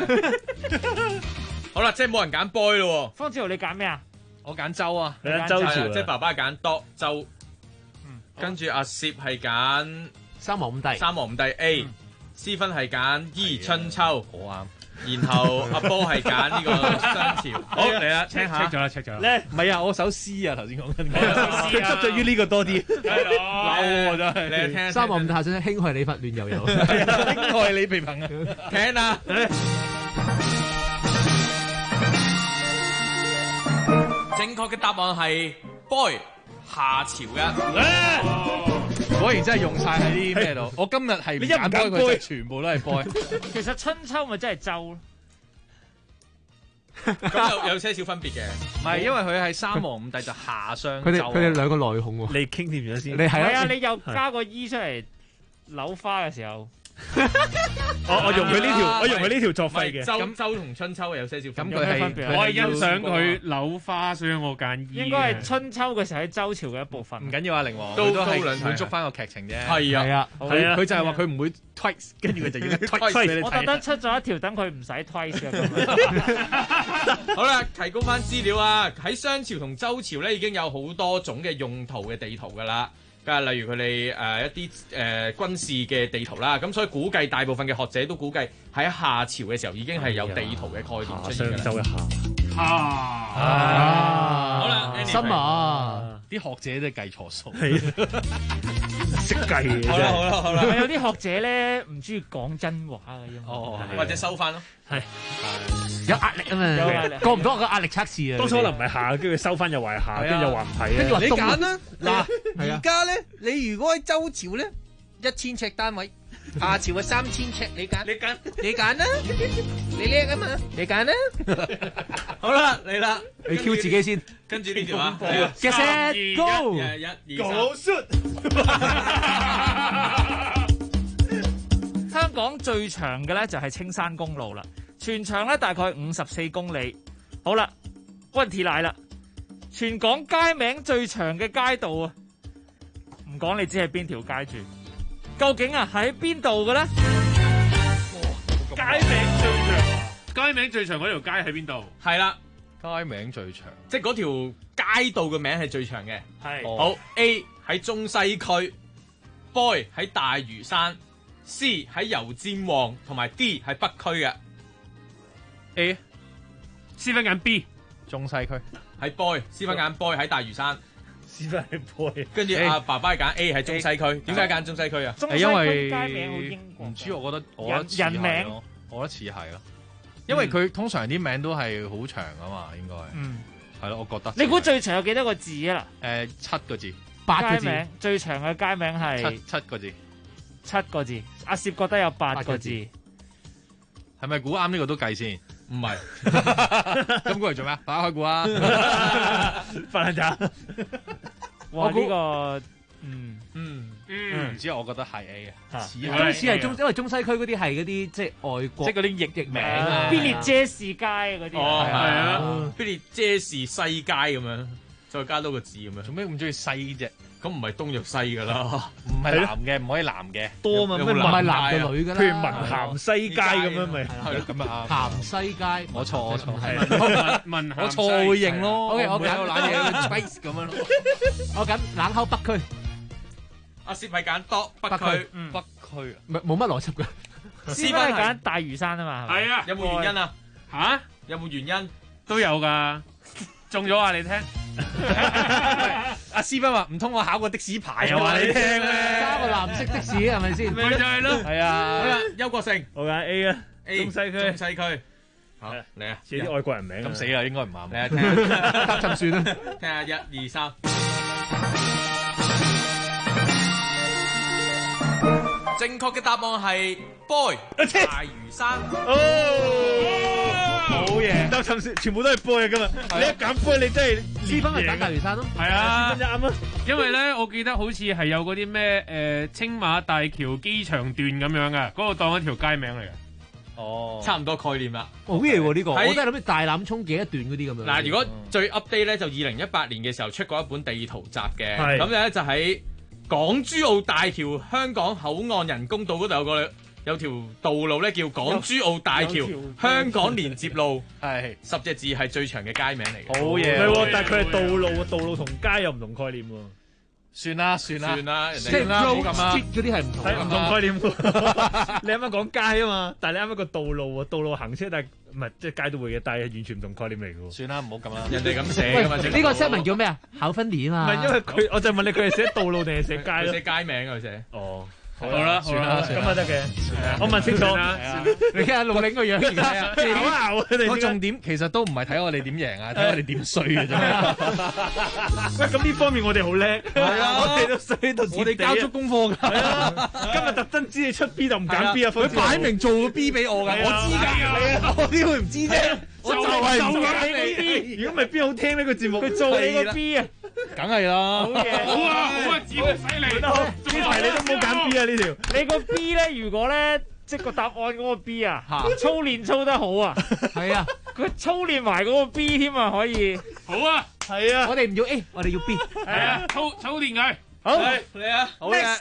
好啦，即係冇人揀 boy 咯。 方志豪你揀咩啊？ 我揀周啊， 你揀周朝， 即係爸爸揀多周。跟住阿攝係揀三皇五帝 A，C 分係揀 E 春秋， 好啱。 然後阿波係揀呢個商朝。好嚟啦，check 下 check 咗啦。 咧唔係啊，我首 C 啊，頭先講緊。 佢執着於呢個多啲。 嬲真係。 你聽三皇五帝下先，輕害理髮亂又有， 輕害理被朋啊。 聽啊！ 正確嘅答案係 boy 夏朝嘅。 果然真係用晒喺啲咩度。我今日係唔揀 boy，佢就全部都係 boy。 其實春秋咪真係周咯。 咁有些少分別嘅， 唔係因為佢係三皇五帝就夏商周。 佢哋兩個內訌喎。 你傾掂咗先。 你係啊，你又加個 E 出嚟扭花嘅時候。 我用佢呢條作廢嘅。 周同春秋有些少分別。 咁佢係我係欣賞佢扭花，所以我揀 E。 應該係春秋嘅時候喺周朝嘅一部分。 唔緊要啊，靈王都係兩滿足翻個劇情啫。 係啊， 佢就係話佢唔會 twice， 跟住佢就要 twice 俾你睇。 我特登出咗一條等佢唔使 twice 嘅。 好啦，提供翻資料啊！喺商朝同周朝咧已經有好多種嘅用途嘅地圖噶啦。例如佢哋一啲軍事嘅地圖啦，咁所以估計大部分嘅學者都估計喺夏朝嘅時候已經係有地圖嘅概念出現嘅啦。 周一下好啦， 心啊！ 啲學者都係計錯數， 識計嘅啫。 好啦， 有啲學者咧唔中意講真話嘅， 或者收翻咯。 係有壓力啊嘛，過唔到我個壓力測試啊。 當初可能唔係下，跟住收翻又話係下，跟住又話唔係跟住話你揀啦。嗱， 而家咧，你如果喺周朝咧，1000尺單位，夏朝係3000尺，你揀啦，你叻啊嘛，你揀啦。 好啦，嚟啦， 你 Q 自己先， 跟住呢條啊 ，Get set go， 1、2、3。 香港最長嘅咧就係青山公路啦，全長咧大概54公里。好啦，溫鐵奶啦，全港街名最長嘅街道啊，唔講你知係邊條街住？究竟啊喺邊度嘅咧？ 街名最長，街名最長嗰條街喺邊度？ 係啦， 街名最長， 即係嗰條街道嘅名係最長嘅。 係好 A 喺中西區 ，Boy 喺大嶼山。C 喺油尖旺同埋 D 喺北區嘅 A， C 分揀 B， 中西區喺 Boy，C 分揀 Boy 喺大嶼山 ，C 分喺 Boy， 跟住阿爸爸係揀 A 喺中西區，點解揀中西區啊？ 中西區街名好英國， 唔知我覺得人名， 我覺得似係咯，因為佢通常啲名都係好長啊嘛，應該係咯，我覺得。 你估最長有幾多個字啊？ 嗱，7個字 ，8個字。 街名最長嘅街名係 7個字。 7個字，阿攝覺得有8個字， 係咪估啱呢個都計先？ 唔係， 咁過嚟做咩？打開估啊！ 瞓下陣。 哇！呢個唔知，我覺得係 A 啊，似係因為中西區嗰啲係嗰啲即係外國， 即係嗰啲譯名啊， 必列者士街嗰啲， 係啊，必列者士西街咁樣，再加多個字咁樣。 做咩咁中意西啫？ 咁唔係東就西噶啦， 唔係男嘅，唔可以男嘅， 多嘛？咩唔係男嘅女㗎啦？ 譬如文咸西街咁樣咪係咁啊？ 咸西街， 我錯， 係文我錯會認咯。 OK，我揀懶嘢 twice 咁樣咯。 我揀冷口北區。 阿攝係揀多北區， 北區冇乜邏輯㗎。 師班係揀大嶼山啊嘛， 係啊， 有冇原因啊？ 嚇， 有冇原因？ 都有㗎，中咗啊！你聽。 阿師斌話唔通我考個的士牌又話你聽咧， 加個藍色的士係咪先？ 咪就係咯， 係啊。 好啦，邱國勝， 我揀 A 啊，中西區， 中西區。好嚟啊， 寫啲外國人名， 咁死啦，應該唔啱。 嚟啊，聽下答就算啦。 聽下1、2、3。正確嘅答案係 Boy 大嶼山。 好嘢，答尋全部都係 Boy 啊！今日你一揀 Boy，你真係師分咪揀大嶼山咯。 係啊， 啱啊。 因為咧，我記得好似係有嗰啲咩青馬大橋機場段咁樣嘅，嗰個當一條街名嚟嘅。 哦，差唔多概念啦。 好嘢喎呢個，我都係諗住大欖涌幾一段嗰啲咁樣。 嗱，如果最 update 咧，就2018年嘅時候出過一本地圖集嘅，咁咧就喺港珠澳大橋香港口岸人工島嗰度有條道路咧叫港珠澳大橋香港連接路，係10隻字係最長嘅街名嚟嘅。 好嘢，唔係喎，但係佢係道路同街有唔同概念喎。 算啦， 即係 road street 嗰啲係唔同， 唔同概念。你啱啱講街啊嘛，但係你啱啱個道路喎，道路行車，但係唔係即係街都會嘅，但係完全唔同概念嚟嘅喎。 算啦，唔好咁啦， 人哋咁寫㗎嘛。 呢個 set 文叫咩啊？考分年啊嘛。 唔係因為佢，我就問你佢係寫道路定係寫街咯？ 寫街名佢寫。 哦， 好啦， 咁啊得嘅。我問清楚， 你睇下陸領個樣而家拗個重點其實都唔係睇我哋點贏啊，睇我哋點衰嘅啫。 喂，咁呢方面我哋好叻，我哋都衰到我哋交足功課㗎。 今日特登知你出 B 就唔揀 B 啊， 佢擺明做個 B 俾我㗎，我知㗎，我點會唔知啫？我就係唔揀你 B， 如果唔係邊好聽呢個節目？ 佢做你個 B 啊！ 梗係啦， 好嘢， 好啊，子豪犀利， 呢題你都冇揀 B 啊呢條。 你個 B 咧，如果咧即係個答案嗰個 B 啊，操練操得好啊， 係啊， 佢操練埋嗰個 B 添啊，可以。 好啊， 係啊， 我哋唔要 A， 我哋要 B， 係啊，操練佢。 好， 你啊，好嘅。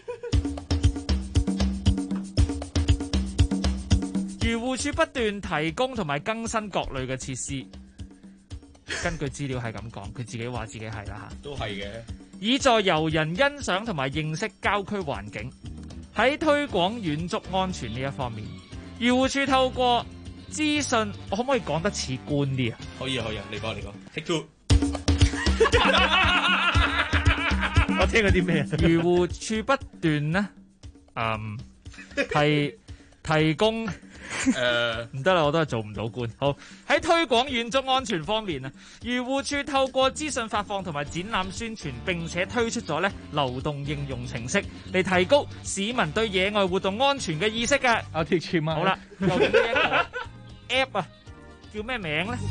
漁護署不斷提供同埋更新各類嘅設施。根據資料係咁講，佢自己話自己係啦嚇， 都係嘅， 以助遊人欣賞同埋認識郊區環境。喺推廣遠足安全呢一方面，漁護署透過資訊，我可唔可以講得似官啲啊？ 可以，你講，Take two。 我聽過啲咩啊？ 漁護署不斷咧，提供。唔得啦，我都係做唔到官。好，喺推廣遠足安全方面啊，漁護署透過資訊發放同埋展覽宣傳，並且推出咗流動應用程式嚟提高市民對野外活動安全嘅意識嘅。好啦，究竟呢一個 app 啊叫咩名咧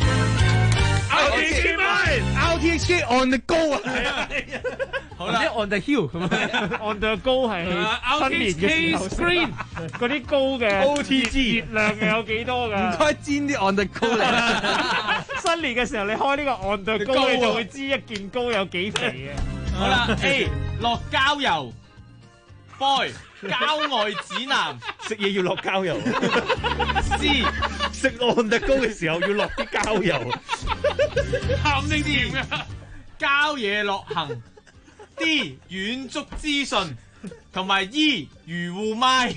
？RTHK On The Go 啊！ 好啦 ，On The Hill 咁樣 ，On The Go 係新年嘅時候 screen 嗰啲高嘅 OTG 熱量嘅有幾多㗎？ 唔該煎啲 On The Go 嚟。 新年嘅時候你開呢個 On The Go 你就會知一件糕有幾肥嘅。 好啦 ，A 落郊遊 ，Boy 郊外指南， 食嘢要落郊遊。 C 食 On The Go 嘅時候要落啲郊遊。 喊定啲啊！郊野樂行 ，D 遠足資訊，同埋 E 漁護麥。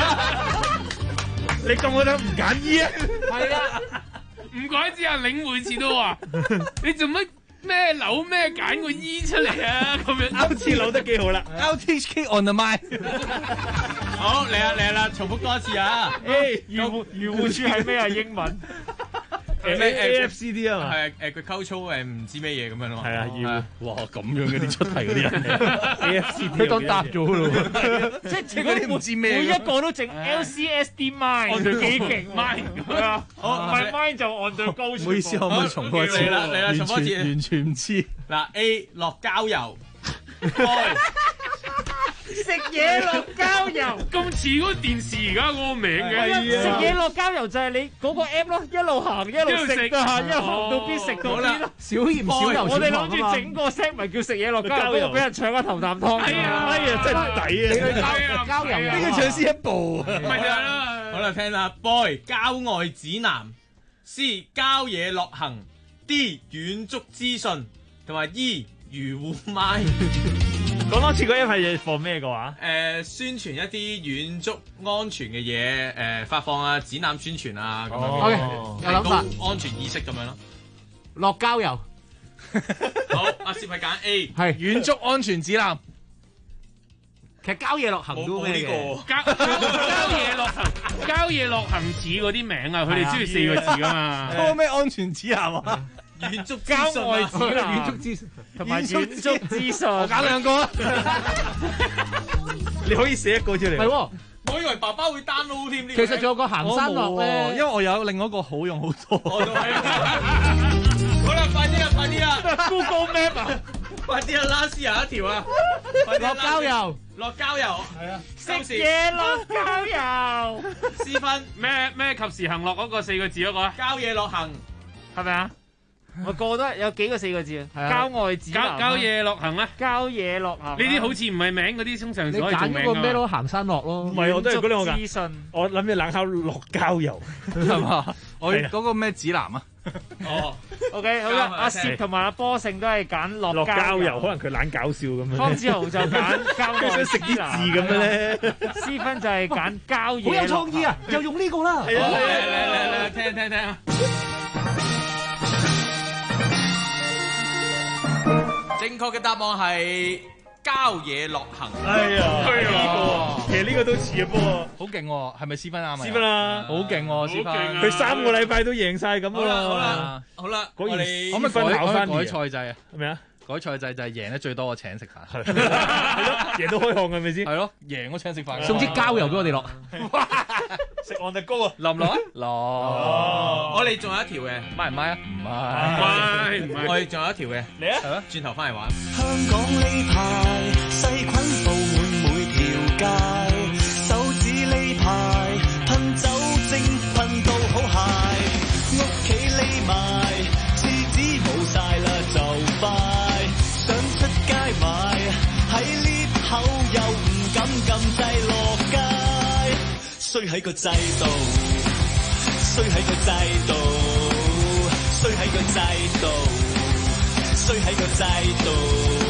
你咁我都唔揀 E 啊？ 係啊，唔怪之阿領每次都話，你做乜咩扭咩揀個 E 出嚟啊？咁樣勾次扭得幾好啦 ！RTHK On The Mind。 好嚟啦，重複多一次啊！ 漁護署係咩啊？英文？ AFCD 啊嘛， 係佢溝粗唔知咩嘢咁樣咯。 係啊，哇咁樣嘅啲出題嗰啲人，AFCD 佢當答咗咯， 即係嗰啲唔知咩，每一個都整 LCSD mind， 幾勁 mind 係啊，好唔係 mind 就按對高。唔好意思，可唔可以重複一次？ 嚟啦，重複一次， 完全唔知。 嗱 A 落郊遊。 食嘢落郊遊， 咁似嗰個電視而家嗰個名嘅。 食嘢落郊遊就係你嗰個 app 咯，一路行一路食噶嚇，一路行到邊食到邊咯。 小鹽小油， 我哋諗住整個 set 咪叫食嘢落郊遊，俾人搶個頭啖湯。 係啊， 哎呀，真係抵啊！郊遊邊個搶先一步？ 咪就係啦。 好啦，聽啦 ，Boy 郊外指南 ，C 郊野樂行 ，D 遠足資訊，同埋 E 漁護麥。 講多次嗰 app 係放咩嘅話？ 宣傳一啲遠足安全嘅嘢，發放啊展覽宣傳啊咁樣。 OK，有諗法， 安全意識咁樣咯。 落郊遊。 好，阿攝係揀 A， 係遠足安全指南。其實郊野樂行都咩嘅？ 郊野樂行似嗰啲名啊，佢哋中意4個字噶嘛。 嗰個咩安全指南啊？ 遠足郊外指南、 遠足資訊同埋遠足資訊， 我揀兩個啊！ 你可以寫一個出嚟。 係喎， 我以為爸爸會 download 添呢。 其實仲有個行山樂咧， 因為我有另外一個好用好多。 我都係。好啦，快啲啊 ！Google Map 啊， 快啲啊！拉絲有一條啊！ 落郊遊， 落郊遊， 係啊， 食嘢落郊遊。 私分咩及時行樂嗰個4個字嗰個啊？ 郊野樂行係咪啊？我個都有幾個4個字啊？郊外指南、 郊野樂行啦， 郊野樂行。 呢啲好似唔係名嗰啲，通常你揀嗰個咩咯？行山樂咯。 唔係，我都係嗰兩個資訊。 我諗住冷口落郊遊係嘛？我嗰個咩指南啊？ 哦 ，OK， 好啦，阿薛同埋阿波勝都係揀落郊遊，可能佢懶搞笑咁樣。 方志豪就揀郊外， 想食啲字咁樣咧。 思芬就係揀郊野。 好有創意啊！又用呢個啦。 嚟，聽啊！正確嘅答案係郊野樂行。 哎呀，其實呢個都似啊，不過好勁喎，係咪思芬啱啊？ 思芬啦， 好勁喎，思芬， 佢3個禮拜都贏晒咁啦。 好啦， 果然可唔可以改賽制啊？ 係咪啊？ 改賽制就係贏得最多嘅請食飯， 係咯，贏到開項係咪先？ 係咯，贏我請食飯， 送支膠油俾我哋落， 食岸迪高啊， 落唔落啊？落。 我哋仲有一條嘅， 買唔買啊？唔買， 我哋仲有一條嘅， 嚟啊！ 係咯，轉頭翻嚟玩。 香港呢排細菌布滿每條街，手指呢排噴酒精噴到好鞋，屋企匿埋廁紙冇晒啦就快。想出街買，喺 lift 口又唔敢撳掣落街，衰喺個制度，衰喺個制度，衰喺個制度，衰喺個制度。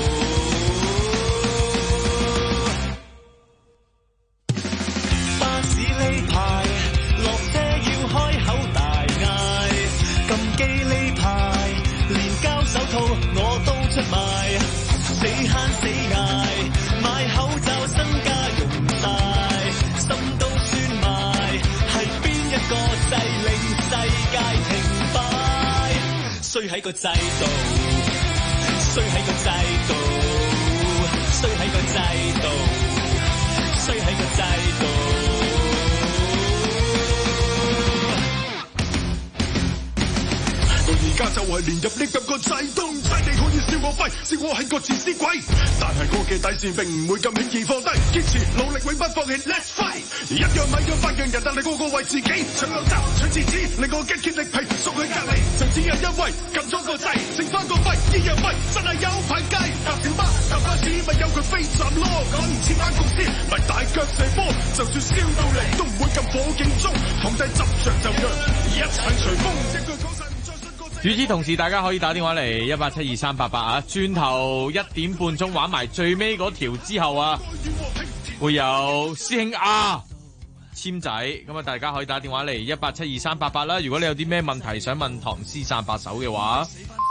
巴士呢排落車要開口大嗌，撳機呢排連膠手套我都出賣，死慳死捱，買口罩身家用晒，心都酸埋，係邊一個掣令世界停擺？衰喺個制度，衰喺個制度，衰喺個制度，衰喺個制度。 而家就係連入呢咁個制度，唔使你可以笑我廢，笑我係個自私鬼，但係我嘅底線並唔會咁輕易放低，堅持努力永不放棄 ，Let's fight！ 一樣米養百樣人，但係個個為自己搶口罩、搶廁紙，令我筋竭力疲，縮去隔離，就只係因為撳咗個掣，剩翻個肺，依樣廢，真係有排雞。搭小巴、搭巴士，咪有佢飛站咯，趕唔切班公司，咪大腳射波，就算燒到嚟都唔會咁火警鐘，躺低執着就讓一切隨風，一句講晒。 與此同時，大家可以打電話嚟1872388啊！轉頭1點半鐘玩埋最尾嗰條之後啊，會有師兄啊簽仔，咁啊大家可以打電話嚟1872388啦。如果你有啲咩問題想問唐詩散八手嘅話，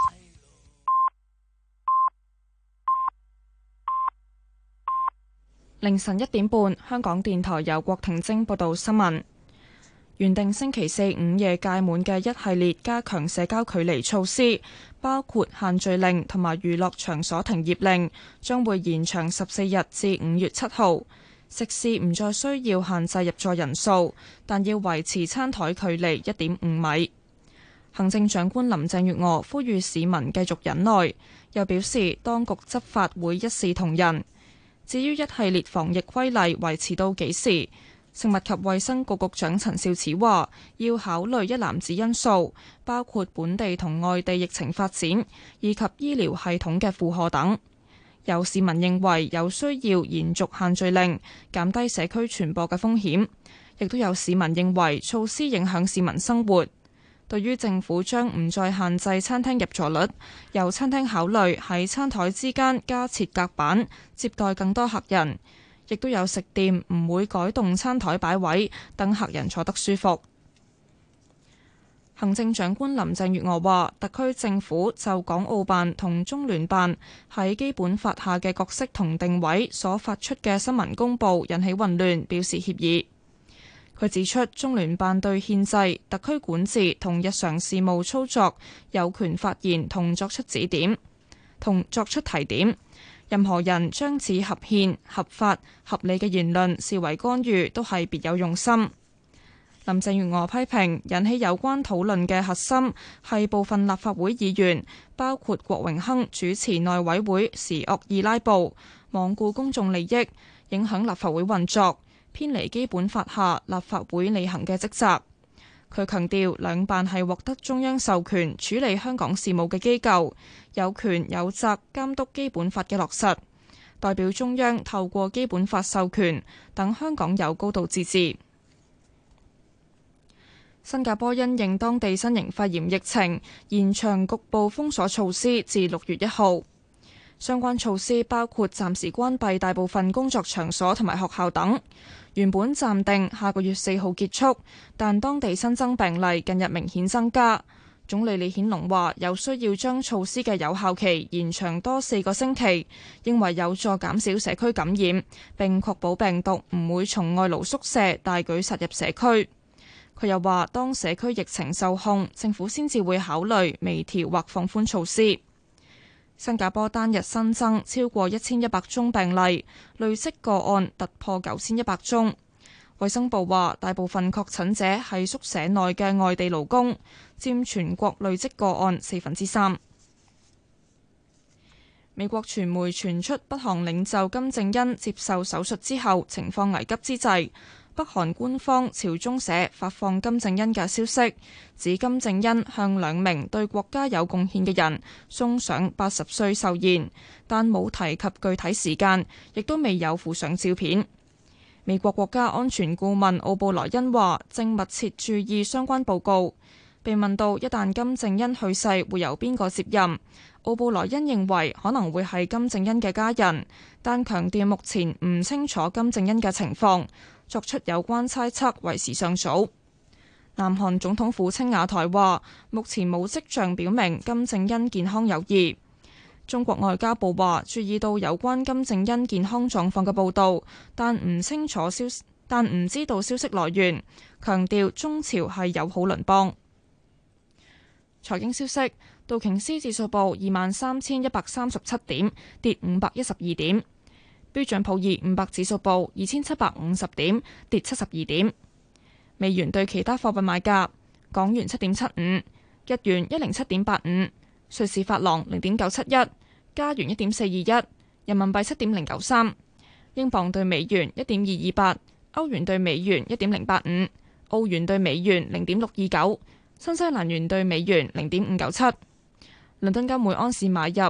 凌晨1點半，香港電台由郭婷晶報道新聞。原定星期四午夜屆滿嘅一系列加強社交距離措施，包括限聚令同埋娛樂場所停業令，將會延長14日至5月7號。食肆唔再需要限制入座人數，但要維持餐台距離1.5米。行政長官林鄭月娥呼籲市民繼續忍耐，又表示當局執法會一視同仁。至於一系列防疫規例維持到幾時？食物及衛生局局長陳肇始話，要考慮一籃子因素，包括本地同外地疫情發展，以及醫療系統嘅負荷等。有市民認為有需要延續限聚令，減低社區傳播嘅風險，亦都有市民認為措施影響市民生活。對於政府將唔再限制餐廳入座率，由餐廳考慮喺餐台之間加設隔板，接待更多客人。亦都有食店唔會改動餐台擺位，等客人坐得舒服。行政長官林鄭月娥話，特區政府就港澳辦同中聯辦喺基本法下嘅角色同定位所發出嘅新聞公報引起混亂，表示歉意。佢指出，中聯辦對憲制、特區管治同日常事務操作有權發言同作出指點，同作出提點。任何人將此合憲、合法、合理嘅言論視為干預，都係別有用心。林鄭月娥批評引起有關討論嘅核心係部分立法會議員，包括郭榮鏗主持內委會時惡意拉布，罔顧公眾利益，影響立法會運作，偏離基本法下立法會履行嘅職責。佢強調，兩辦係獲得中央授權處理香港事務嘅機構，有權有責監督基本法嘅落實，代表中央透過基本法授權，等香港有高度自治。新加坡因應當地新型肺炎疫情，延長局部封鎖措施至6月1號。相關措施包括暫時關閉大部分工作場所同埋學校等。原本暫定下個月4號結束，但當地新增病例近日明顯增加， 總理李顯龍話有需要將措施嘅有效期延長多4個星期，認為有助減少社區感染，並確保病毒唔會從外勞宿舍大舉殺入社區。佢又話當社區疫情受控，政府先至會考慮微調或放寬措施。新加坡單日新增超過1100宗病例，累積個案突破9100宗。衛生部話大部分確診者係宿舍內嘅外地勞工，佔全國累積個案3%。美國傳媒傳出北韓領袖金正恩接受手術之後情況危急之際，北韓官方朝中社發放金正恩嘅消息，指金正恩向2名對國家有貢獻嘅人送上80歲壽宴，但冇提及具體時間，亦都未有附上照片。美國國家安全顧問奧布萊恩話正密切注意相關報告。被問到一旦金正恩去世會由邊個接任，奧布萊恩認為可能會係金正恩嘅家人，但強調目前唔清楚金正恩嘅情況，作出有關猜測為時尚早。南韓總統府青瓦台話目前冇跡象表明金正恩健康有異。中國外交部話注意到有關金正恩健康狀況嘅報導，但唔知道消息來源，強調中朝係友好鄰邦。財經消息，道瓊斯指數報23,137點，跌512點；標準普爾500指數報2750點，跌72點。美元對其他貨幣買價：港元7.75，日元107.85。瑞士法郎0.971，加元1.421，人民幣7.093，英鎊對美元1.228，歐元對美元1.085，澳元對美元0.629，新西蘭元對美元0.597。倫敦金每安士買入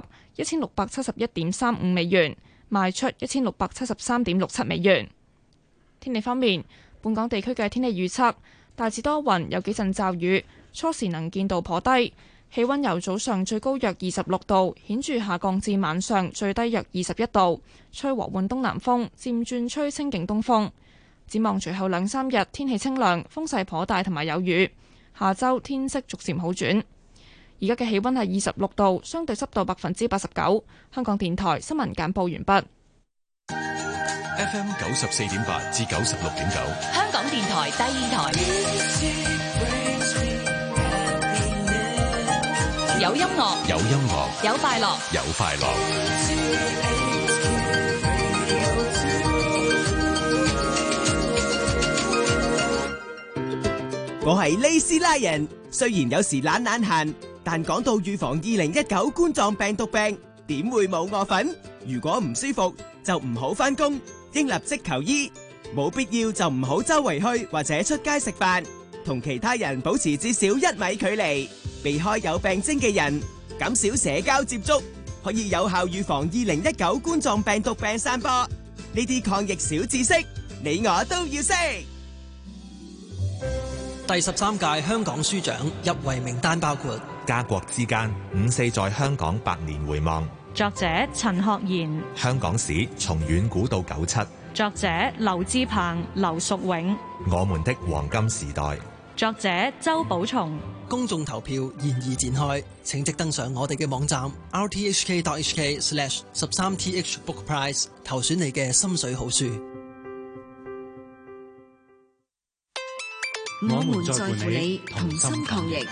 1671.35美元，賣出1673.67美元。天氣方面，本港地區嘅天氣預測大致多雲，有幾陣驟雨，初時能見度頗低。氣溫由早上最高約26度，顯著下降至晚上最低約21度，吹和緩東南風，漸轉吹清勁東風。展望隨後2-3日天氣清涼，風勢頗大同埋有雨。下周天色逐漸好轉。而家嘅氣溫係26度，相對濕度89%。香港電台新聞簡報完畢。 FM 94.8至96.9， 香港電台第二台。有音樂， 有音樂， 有快樂， 有快樂。 我係利斯拉人，雖然有時懶閒，但講到預防2019冠狀病毒病，點會冇我份？如果唔舒服就唔好返工，應立即求醫。冇必要就唔好周圍去或者出街食飯，同其他人保持至少1米距離。避開有病徵嘅人，減少社交接觸，可以有效預防2019冠狀病毒病散播。呢啲抗疫小知識，你我都要識。 第13屆香港書獎入圍名單包括家國之間54在香港百年回望， 作者陳學賢， 香港史從遠古到97， 作者劉志鵬、劉淑永， 我們的黃金時代， 作者周寶松。 公眾投票現已展開，請即登上我哋嘅網站 rthk.hk/13thbookprize 投選你嘅心水好書。 我們在乎你，同心抗疫。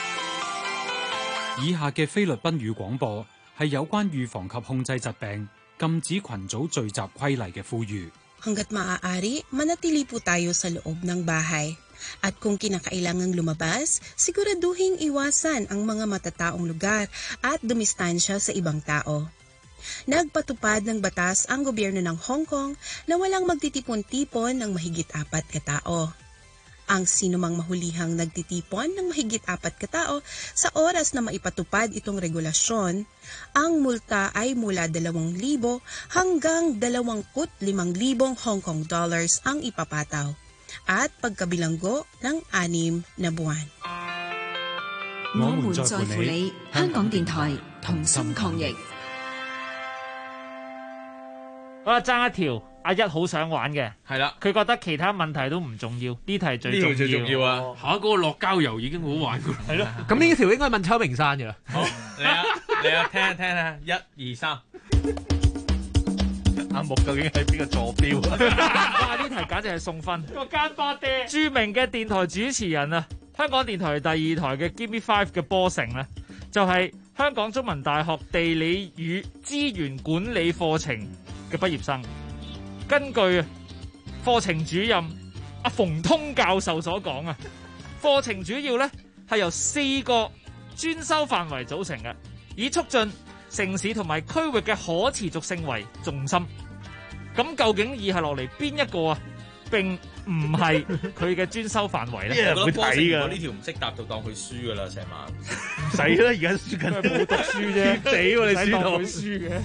以下嘅菲律賓語廣播係有關預防及控制疾病、禁止群組聚集規例嘅呼籲。 Hanggat maaari, manatili po tayo sa loob ng bahay. At kung kinakailangang lumabas, siguraduhing iwasan ang mga matataong lugar at dumistansya sa ibang tao. Nagpatupad ng batas ang gobyerno ng Hong Kong na walang magtitipon-tipon ng mahigit 4 katao. Ang sinumang mahulihang nagtitipon ng mahigit 4 katao sa oras na maipatupad itong regulasyon, ang multa ay mula 2,000 hanggang 25,000 Hong Kong dollars ang ipapataw at pagkabilanggo ng 6 na buwan. 我們在乎你，香港電台同心抗疫。 我爭一條阿一好想玩嘅， 係啦， 佢覺得其他問題都唔重要，呢題最重要。 最重要啊！ 下一個落郊遊已經好玩㗎啦。 係咯， 咁呢條應該問秋名山嘅啦。 好，你啊，聽啊，一二三。 阿木究竟係邊個坐標啊？ 哇！呢題簡直係送分。個奸巴爹，著名嘅電台主持人啊，香港電台第二台嘅 Give Me Five 嘅波成咧，就係香港中文大學地理與資源管理課程嘅畢業生。根據課程主任阿馮通教授所講啊，課程主要咧係由4個專修範圍組成嘅，以促進城市同埋區域嘅可持續性為重心。咁究竟以下落嚟邊一個啊？並唔係佢嘅專修範圍咧。 我覺得波成如果呢條唔識答就當佢輸噶啦，成晚。 唔使啦，而家輸緊冇讀書啫，死喎你輸到佢輸嘅。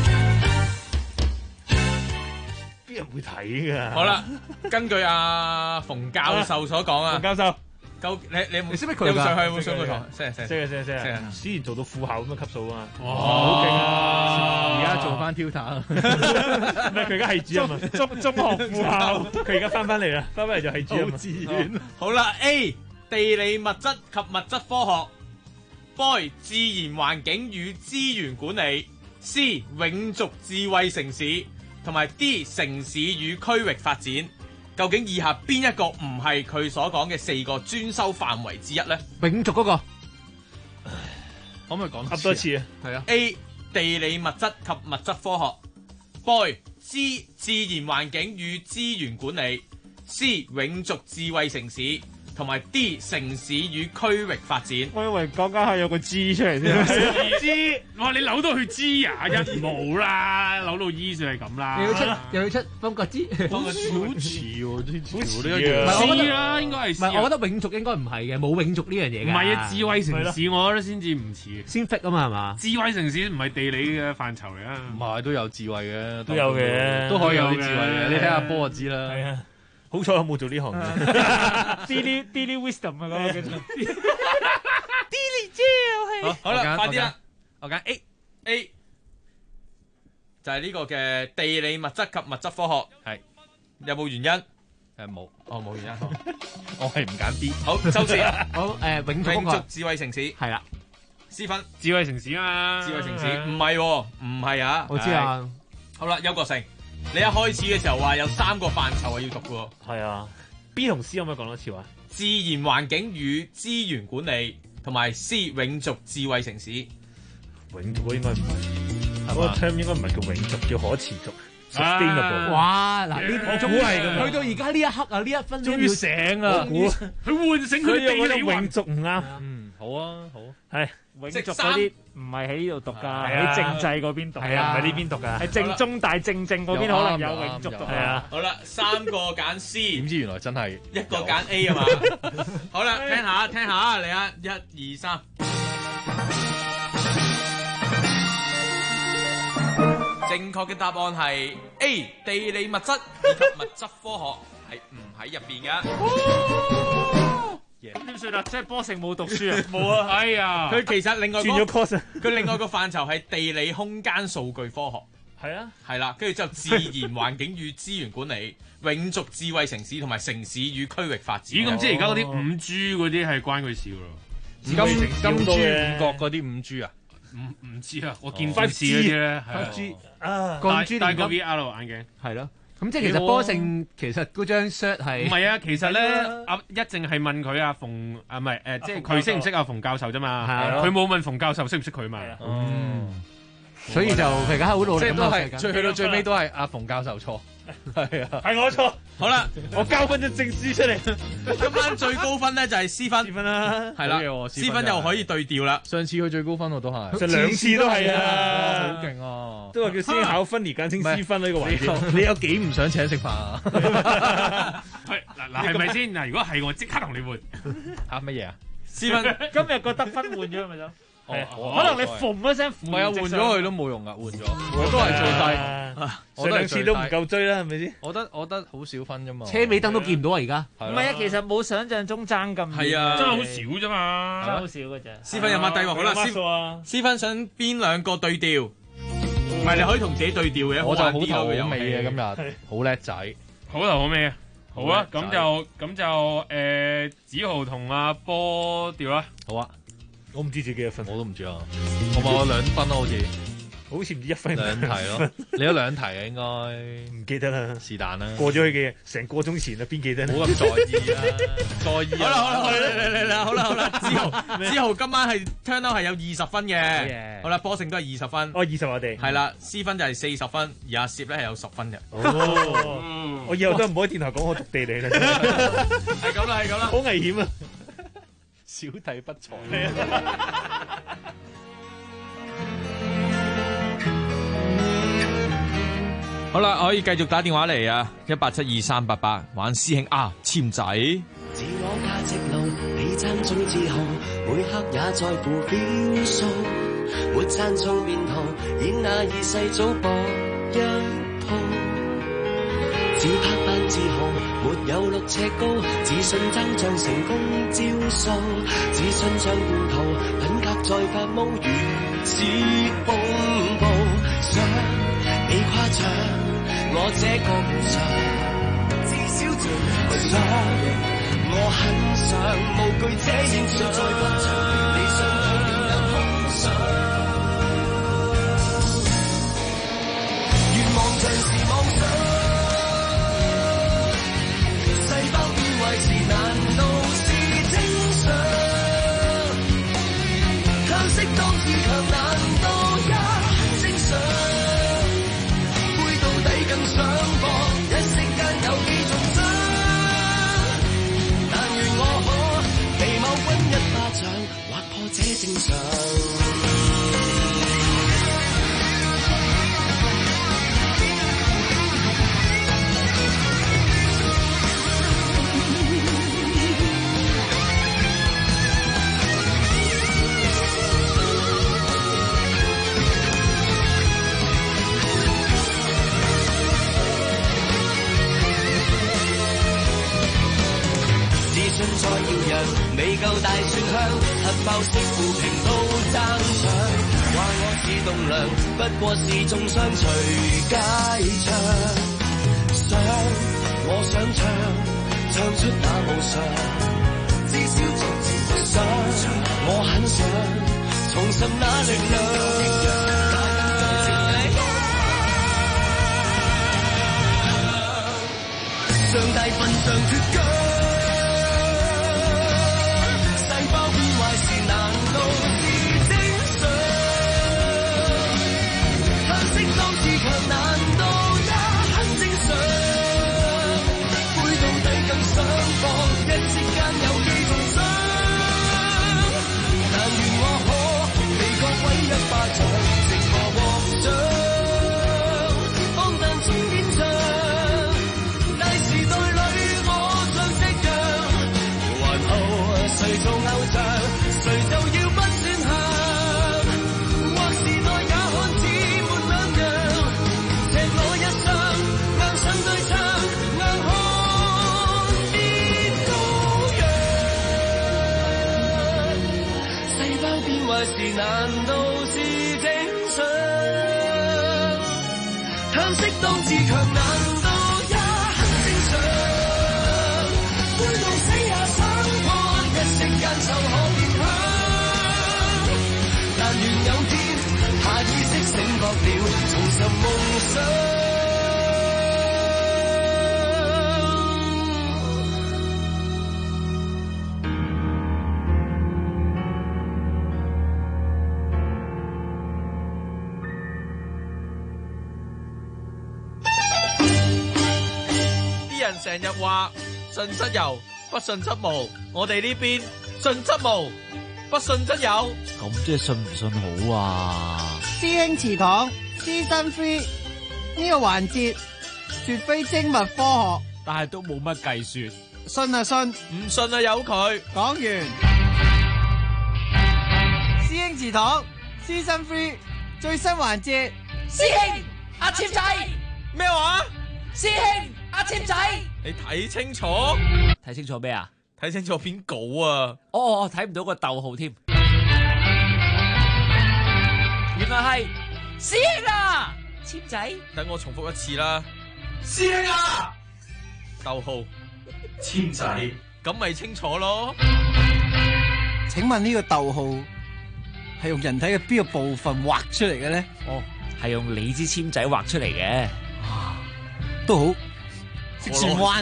邊人會睇㗎？ 好啦，根據阿馮教授所講啊， 馮教授。 你有冇？ 你識唔識佢㗎？ 有冇上過堂？識啊！之前做到副校咁嘅級數啊！ 哇，好勁啊！ 而家做翻 tutor， 唔係佢而家係主任啊！中學副校，佢而家翻嚟啦，翻嚟就係主任。好自然。 好啦 ，A 地理物質及物質科學 ，Boy 自然環境與資源管理 ，C 永續智慧城市，同埋 D 城市與區域發展。究竟以下邊一個唔係佢所講嘅4個專修範圍之一咧？ 永續嗰個， 可唔可以講噏多次啊？ 係啊。 A 地理物質及物質科學 ，Boy 自然環境與資源管理 ，C 永續智慧城市，同埋 D 城市與區域發展。 我以為講緊係有個 G 出嚟先。 G，哇！你扭到去 G 啊？一冇啦，扭到 E 就係咁啦。 又要出方國之， 好似喎，啲條都一樣。 C 啦，應該係 C。 唔係，我覺得永續應該唔係嘅，冇永續呢樣嘢嘅。 唔係啊，智慧城市我覺得先至唔似。 先 fit 啊嘛，係嘛？ 智慧城市唔係地理嘅範疇嚟啊。 唔係都有智慧嘅， 都有嘅， 都可以有啲智慧嘅。你睇下波就知啦。 係啊。好彩我冇做呢行嘅 ，Daily Wisdom 啊，嗰個叫做 Daily 招。好啦，快啲啦，我揀 A 就係呢個嘅地理物質及物質科學。係有冇原因？ 冇， 冇原因。 我係唔揀 B。 好，周志， 好永續智慧城市係啦 ，C分智慧城市啊， 智慧城市唔係唔係啊， 我知啊。 好啦，邱國成。你一開始嘅時候話有3個範疇係要讀嘅喎。 係啊 ，B 同 C 可唔可以講多次話？ 自然環境與資源管理同埋 C 永續智慧城市。 永續應該唔係，嗰個 term 應該唔係叫永續，叫可持續。sustainable。 哇！嗱，呢我估係咁。 去到而家呢一刻啊，呢一分終於醒啊！ 佢喚醒佢地理永續唔啱。 好啊，好。 係永續嗰啲唔係喺呢度讀㗎，喺政制嗰邊讀。 係啊，唔係呢邊讀㗎。 喺正中大正嗰邊可能有永續讀。 係啊。 好啦，3個揀 C， 點知原來真係一個揀 A 啊嘛。好啦，聽下嚟啊，1、2、3。正確嘅答案係 A 地理物質以及物質科學係唔喺入邊嘅。 點算啊？即係波成冇讀書啊？ 冇啊！ 哎呀， 佢其實另外轉咗 course， 佢另外個範疇係地理空間數據科學。 係啊， 係啦，跟住之後自然環境與資源管理、永續智慧城市同埋城市與區域發展。 咦？咁即係而家嗰啲5G 嗰啲係關佢事咯？ 金珠五角嗰啲5G啊？ 唔知啊，我見電視嗰啲咧 ，5G 啊，戴個 VR 眼鏡係咯。咁即係其實波勝其實嗰張 shirt 係唔係啊？其實咧一淨係問佢阿馮唔係即係佢識唔識阿馮教授啫嘛？佢冇問馮教授識唔識佢嘛？ 所以就佢而家好努力咁都係去到最尾都係阿馮教授錯。係啊， 係我錯。 好啦， 我交翻張證書出嚟。 今晚最高分咧就係 C 分啦， 係啦，C 分又可以對調啦。 上次佢最高分我都係， 上2次都係啊， 好勁啊！ 都話叫先考分而簡稱 C 分呢個環節。 你有幾唔想請食飯啊？ 嗱係咪先？嗱，如果係我即刻同你換嚇乜嘢啊 ？C 分今日個得分換咗咪就？ 可能你縫一聲， 唔係啊，換咗佢都冇用噶，換咗我都係最低， 上2次都唔夠追啦，係咪先？ 我覺得好少分啫嘛， 車尾燈都見唔到啊！而家唔係啊，其實冇想象中爭咁， 係啊， 真係好少啫嘛， 好少嘅啫。 C 分有乜低喎？好啦，C 分想邊2個對調唔係你可以同自己對調嘅， 我就好玩啲頭好咯尾嘅今日，好叻仔， 好頭好尾啊！好啊，咁就子豪同阿波調啦。 好啊，我唔知自己幾多分， 我都唔知啊。我2分咯，好似。 好似唔知1分 2題咯，你有2題啊，應該唔記得啦， 是但啦， 過咗去嘅成個鐘前啦，邊記得？ 冇咁在意啊，在意啊！ 好啦，子豪今晚係 turn out 係有20分嘅，好啦，波勝都係20分， 20我哋係啦，C 分就係40分，而阿攝咧係有10分嘅。 我以後都唔好喺電台講我讀地理啦， 係咁啦， 好危險啊！ 小弟不才。 好啦，可以繼續打電話嚟啊！1872388玩師兄啊，簽仔。 自我價值路，你爭中自豪，每刻也在乎標數。沒讚頌便途，演那二世祖搏一鋪。自拍扮自豪，沒有6尺高，自信增長成功招數。自信像叛徒，品格在發毛，如此風暴。想你誇張，我這個唔想，至少做想，我很想無懼這現象，在廣場地上有空想，願望像是妄想，細胞變壞時難道是正常？向適當自強難道也很正常？更想搏，一息間有幾重傷，但願我可被某君一巴掌劃破這正常。信在耀陽，未夠大蒜香，核爆式負評都爭搶。話我似棟梁，不過是中傷隨街唱。想我想唱出那無常，至少從前想，我很想重拾那力量。上大份上脫韁。難道是正常？向適當自強難道也很正常？背到底更想放，一息間有幾重傷？但願我可被各位一巴掌，直播獲獎，當彈前演唱，大時代裏我像夕陽，還後誰做偶像？誰就要不算行，或時代也看似沒兩樣，赤裸一雙，硬上對唱，硬看跌羔羊。細胞變壞時難道是正常？向適當自強難道也很正常？背到死也想破，一息間就可變香。但願有天下意識醒覺了，重拾夢想。啲人成日話信則有，不信則無。我哋呢邊信則無，不信則有。 咁即係信唔信好啊？ 師兄祠堂Season 3呢個環節絕非精密科學， 但係都冇乜計算。 信啊信， 唔信啊由佢。 講完。師兄祠堂Season 3最新環節， 師兄阿簽仔咩話？ 師兄阿簽仔， 你睇清楚？ 睇清楚咩啊？ 睇清楚篇稿啊！ 哦，睇唔到個逗號添。 原來係師兄啊！ 簽仔， 等我重複一次啦。 師兄啊！ 逗號簽仔，咁咪清楚咯。 請問呢個逗號係用人體嘅邊個部分畫出嚟嘅咧？ 哦，係用你支簽仔畫出嚟嘅。 都好，識轉彎。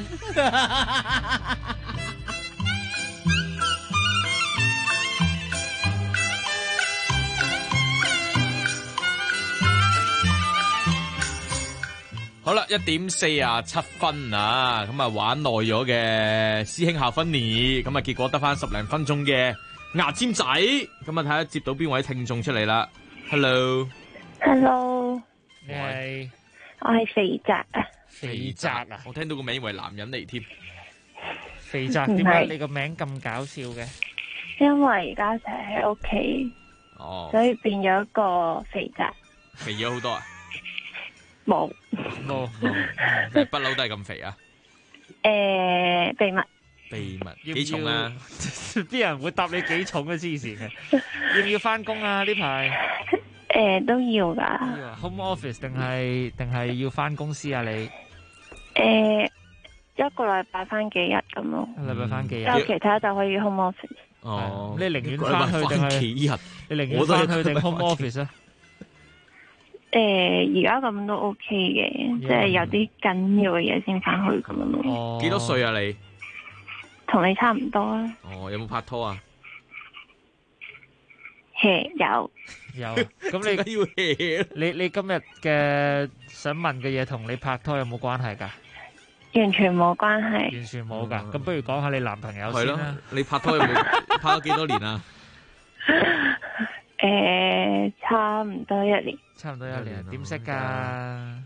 好啦，1:47啊，咁啊玩耐咗嘅師兄校分年，咁啊結果得翻10零分鐘嘅牙籤仔，咁啊睇下接到邊位聽眾出嚟啦。Hello， 你係？ 我係肥宅啊。 肥宅啊！ 我聽到個名以為男人嚟添。 肥宅，點解你個名咁搞笑嘅？ 因為而家成日喺屋企，所以變咗一個肥宅。 肥咗好多啊？ 冇， 不嬲都係咁肥啊？ 秘密。 秘密幾重啊？ 啲人會答你幾重嘅，黐線嘅。要唔要翻工啊？呢排？ 都要噶。 Home office 定係要翻公司啊？你？ 一個禮拜翻幾日咁咯。 一禮拜翻幾日？ 有其他就可以 home office。 哦，你寧願翻去定係幾日？ 你寧願翻去定 home office 啊？ 而家咁都 OK 嘅，即係有啲緊要嘅嘢先翻去咁樣咯。 哦，幾多歲啊你？ 同你差唔多啊。 哦，有冇拍拖啊？ 有。 咁你要你今日嘅想問嘅嘢同你拍拖有冇關係㗎？ 完全冇關係。 完全冇㗎。咁不如講下你男朋友先啦。 你拍拖有冇拍咗幾多年啊？ 差唔多1年。 差唔多1年，點識㗎？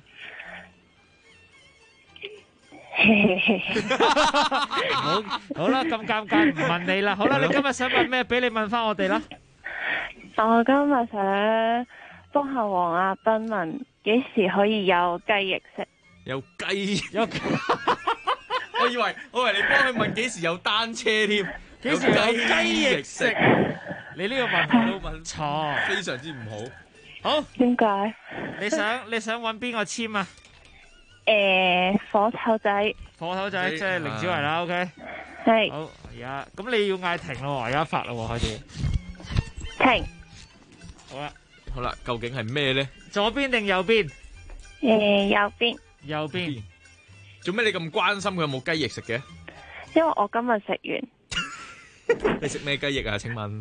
好啦，咁尷尬唔問你啦。好啦，你今日想問咩？俾你問翻我哋啦。 我今日想幫下黃亞斌問幾時可以有雞翼食？ 有雞？我以為你幫佢問幾時有單車添？ 幾時有雞翼食？你呢個問題都問錯， 非常之唔好。 好， 點解？ 你想揾邊個簽啊？ 火頭仔。 火頭仔即係凌子維啦 ，OK。 係。 好，而家咁你要嗌停咯，而家發啦，開始。 停。 好啦，究竟係咩咧？ 左邊定右邊？ 右邊。 右邊。 做咩你咁關心佢有冇雞翼食嘅？ 因為我今日食完。 你食咩雞翼啊？請問？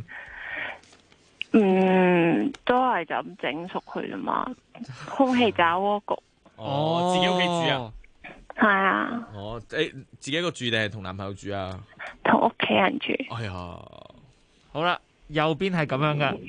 都係就咁整熟佢啫嘛，空氣炸鍋焗。 哦，自己屋企住啊？ 係啊。 哦，自己一個住定係同男朋友住啊？ 同屋企人住。 哎呀， 好啦，右邊係咁樣噶。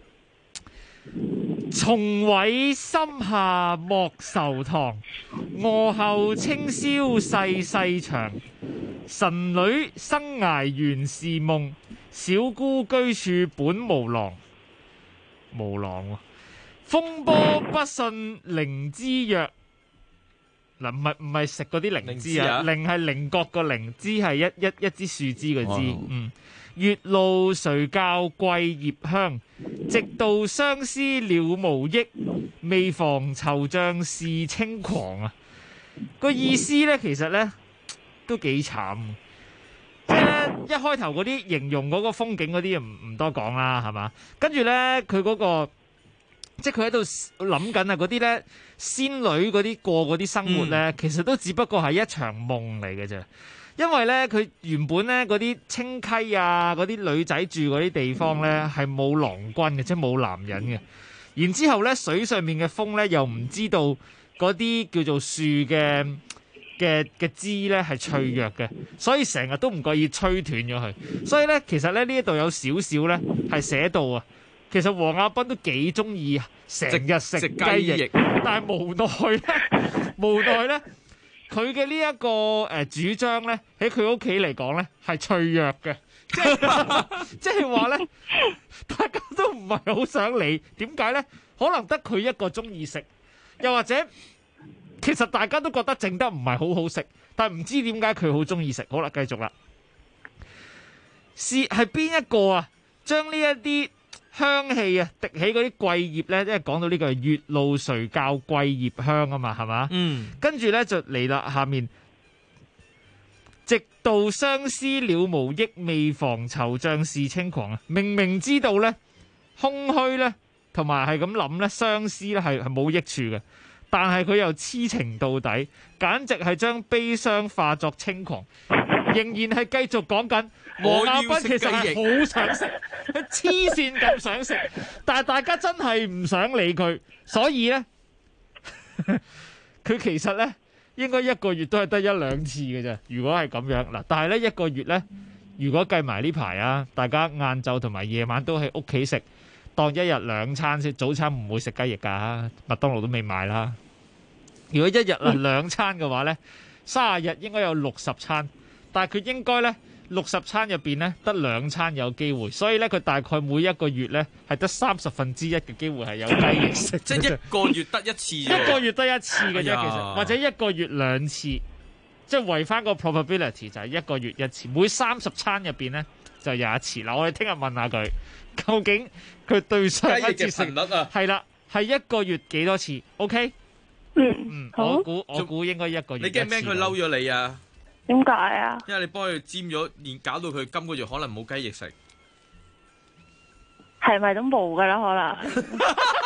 重毀心下莫愁堂，餓後清宵細細長。神女生涯原是夢，小姑居處本無郎。無郎喎，風波不信靈芝藥。嗱，唔係食嗰啲靈芝啊，靈係菱角個靈，芝係一支樹枝嘅枝。月露誰教桂葉香，直道相思了無益，未妨惆悵是輕狂啊！個意思咧，其實咧都幾慘。即係咧，一開頭嗰啲形容嗰個風景嗰啲唔多講啦，係嘛？跟住咧，佢嗰個即係佢喺度諗緊啊，嗰啲咧仙女嗰啲過嗰啲生活咧，其實都只不過係一場夢嚟嘅啫。因為咧，佢原本咧嗰啲清溪啊，嗰啲女仔住嗰啲地方咧係冇郎君嘅，即係冇男人嘅。然之後咧，水上面嘅風咧又唔知道嗰啲叫做樹嘅枝咧係脆弱嘅，所以成日都唔覺意吹斷咗佢。所以咧，其實咧呢一度有少少咧係寫到啊，其實黃亞斌都幾中意成日食雞翼，但係無奈咧。佢嘅呢一個主張咧，喺佢屋企嚟講咧係脆弱嘅，即係話咧，大家都唔係好想理。點解咧？可能得佢一個中意食，又或者其實大家都覺得整得唔係好好食，但係唔知點解佢好中意食。好啦，繼續啦，係邊一個啊？將呢一啲香氣啊，滴起嗰啲桂葉咧，即係講到呢個月露垂教桂葉香啊嘛，係嘛？跟住咧就嚟啦，下面直道相思了無益，未妨惆悵是輕狂啊！明明知道咧空虛咧，同埋係咁諗咧，相思咧係冇益處嘅，但係佢又痴情到底，簡直係將悲傷化作輕狂，仍然係繼續講緊。黃亞斌其實係好想食，佢黐線咁想食，但係大家真係唔想理佢，所以咧，佢其實咧應該一個月都係得一兩次嘅啫。如果係咁樣嗱，但係咧一個月咧，如果計埋呢排啊，大家晏晝同埋夜晚都喺屋企食，當一日2餐先，早餐唔會食雞翼㗎，麥當勞都未賣啦。如果一日2餐嘅話咧，30日應該有60餐，但係佢應該咧。60餐入邊咧得2餐有機會，所以咧佢大概每一個月咧係得1/30嘅機會係有雞翼食， 即係一個月得一次， 一個月得一次嘅啫，其實或者一個月2次，即係為翻個 probability 就係一個月1次，每30餐入邊咧就有1次。嗱，我哋聽日問下佢，究竟佢對上一次食率啊，係啦，係一個月幾多次 ？OK， 我估應該一個月。 你驚唔驚佢嬲咗你啊？ 點解啊？ 因為你幫佢沾咗，連搞到佢今個月可能冇雞翼食， 係咪都冇噶啦？可能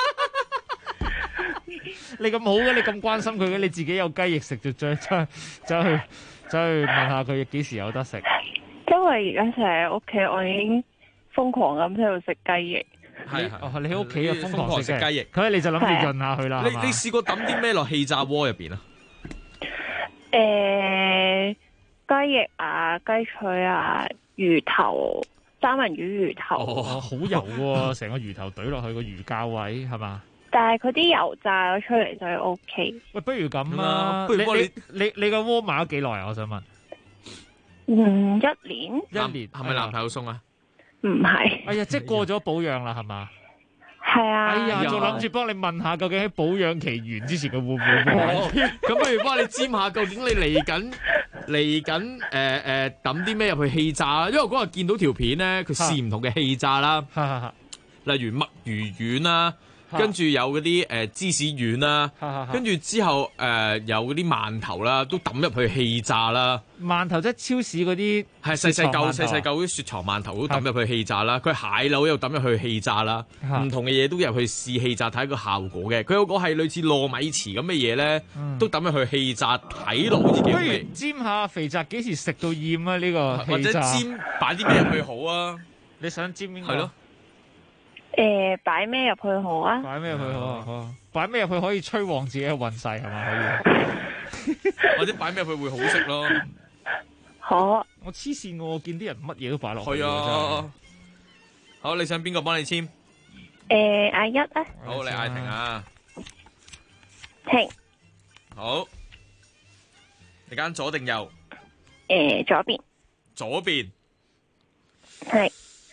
你咁好嘅，你咁關心佢嘅，你自己有雞翼食就走去問下佢幾時有得食。 因為而家成日喺屋企，我已經瘋狂咁喺度食雞翼。 係你喺屋企啊瘋狂食雞翼， 佢你就諗住潤下佢啦。 你試過抌啲咩落氣炸鍋入邊啊？ 雞翼啊、雞腿啊、魚頭、三文魚魚頭， 好油喎！成個魚頭懟落去個魚膠位係嘛？ 但係佢啲油炸咗出嚟就係 O K。 喂，不如咁啦，你個鍋買咗幾耐啊？我想問。 1年。 1年係咪男朋友送啊？ 唔係。 哎呀，即係過咗保養啦，係嘛？ 係啊。 哎呀，仲諗住幫你問下，究竟喺保養期完之前佢會唔會壞？ 咁不如幫你沾下，究竟你嚟緊抌啲咩入去氣炸？因為我嗰日見到條片咧，佢試唔同嘅氣炸啦，例如墨魚丸啦，跟住有嗰啲芝士丸啦，跟住之後有嗰啲饅頭啦，都抌入去氣炸啦。 饅頭即係超市嗰啲係細細嚿嗰啲雪藏饅頭都抌入去氣炸啦。佢蟹柳又抌入去氣炸啦。唔同嘅嘢都入去試氣炸睇個效果嘅。佢有個係類似糯米糍咁嘅嘢咧，都抌入去氣炸，睇落好似幾好味。 不如沾下肥宅幾時食到厭啊？呢個或者沾擺啲咩入去好啊？ 你想沾邊個？ 係咯。 擺咩入去好啊？ 擺咩入去好啊？擺咩入去可以催旺自己嘅運勢係咪可以？ 或者擺咩入去會好食咯？ 好。 我黐線喎，我見啲人乜嘢都擺落去。 係啊。好，你想邊個幫你簽？ 阿一啊。 好，你嗌停啊。 停。 好。你揀左定右？ 左邊。 左邊。 係。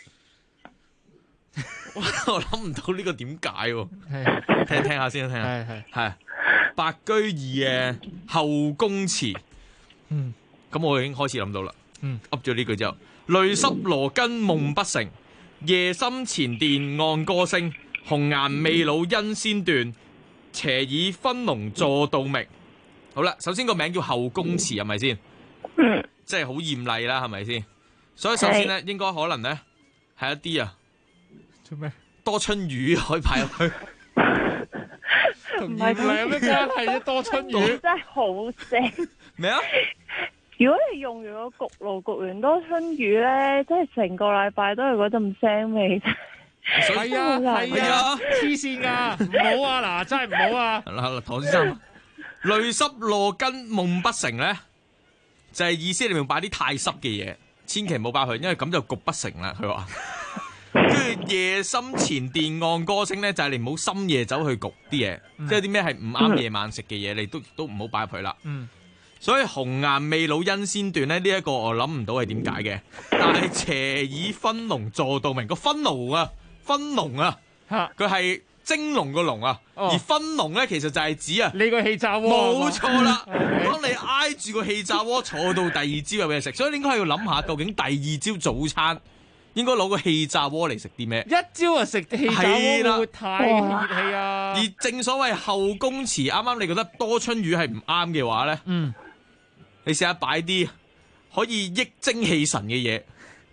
我諗唔到呢個點解喎？聽下先，聽下。係白居易嘅後宮詞。咁我已經開始諗到啦。噏咗呢句之後，淚濕羅巾夢不成，夜深前殿按歌聲。紅顏未老恩先斷，斜倚分濃坐到明。好啦，首先個名叫後宮詞係咪先？即係好艷麗啦，係咪先？所以首先咧，應該可能咧係一啲做咩？ 多春魚可以排入去， 同艷麗有咩關係啫？多春魚真係好正。 咩啊？ 如果你用完個焗爐焗完多春魚咧，真係成個禮拜都係嗰陣腥味。 係啊，黐線噶，唔好啊！嗱，真係唔好啊！ 嗱，唐先生，淚濕羅巾夢不成咧，就係意思你咪擺啲太濕嘅嘢，千祈唔好擺去，因為咁就焗不成啦。佢話。跟住夜深前殿按歌聲咧，就係你唔好深夜走去焗啲嘢，即係啲咩係唔啱夜晚食嘅嘢，你都唔好擺入去啦。所以紅顏未老恩先斷咧，呢一個我諗唔到係點解嘅，但係斜倚分濃坐到明，個分濃啊，佢係蒸籠個籠啊，而分濃咧其實就係指啊你個氣炸鍋， 冇錯啦。當你挨住個氣炸鍋坐到第二朝有嘢食，所以你應該係要諗下究竟第二朝早餐應該攞個氣炸鍋嚟食啲咩？ 一朝啊食氣炸鍋會太熱氣啊！ 而正所謂後宮詞，啱啱你覺得多春魚係唔啱嘅話咧，你試下擺啲可以益精氣神嘅嘢，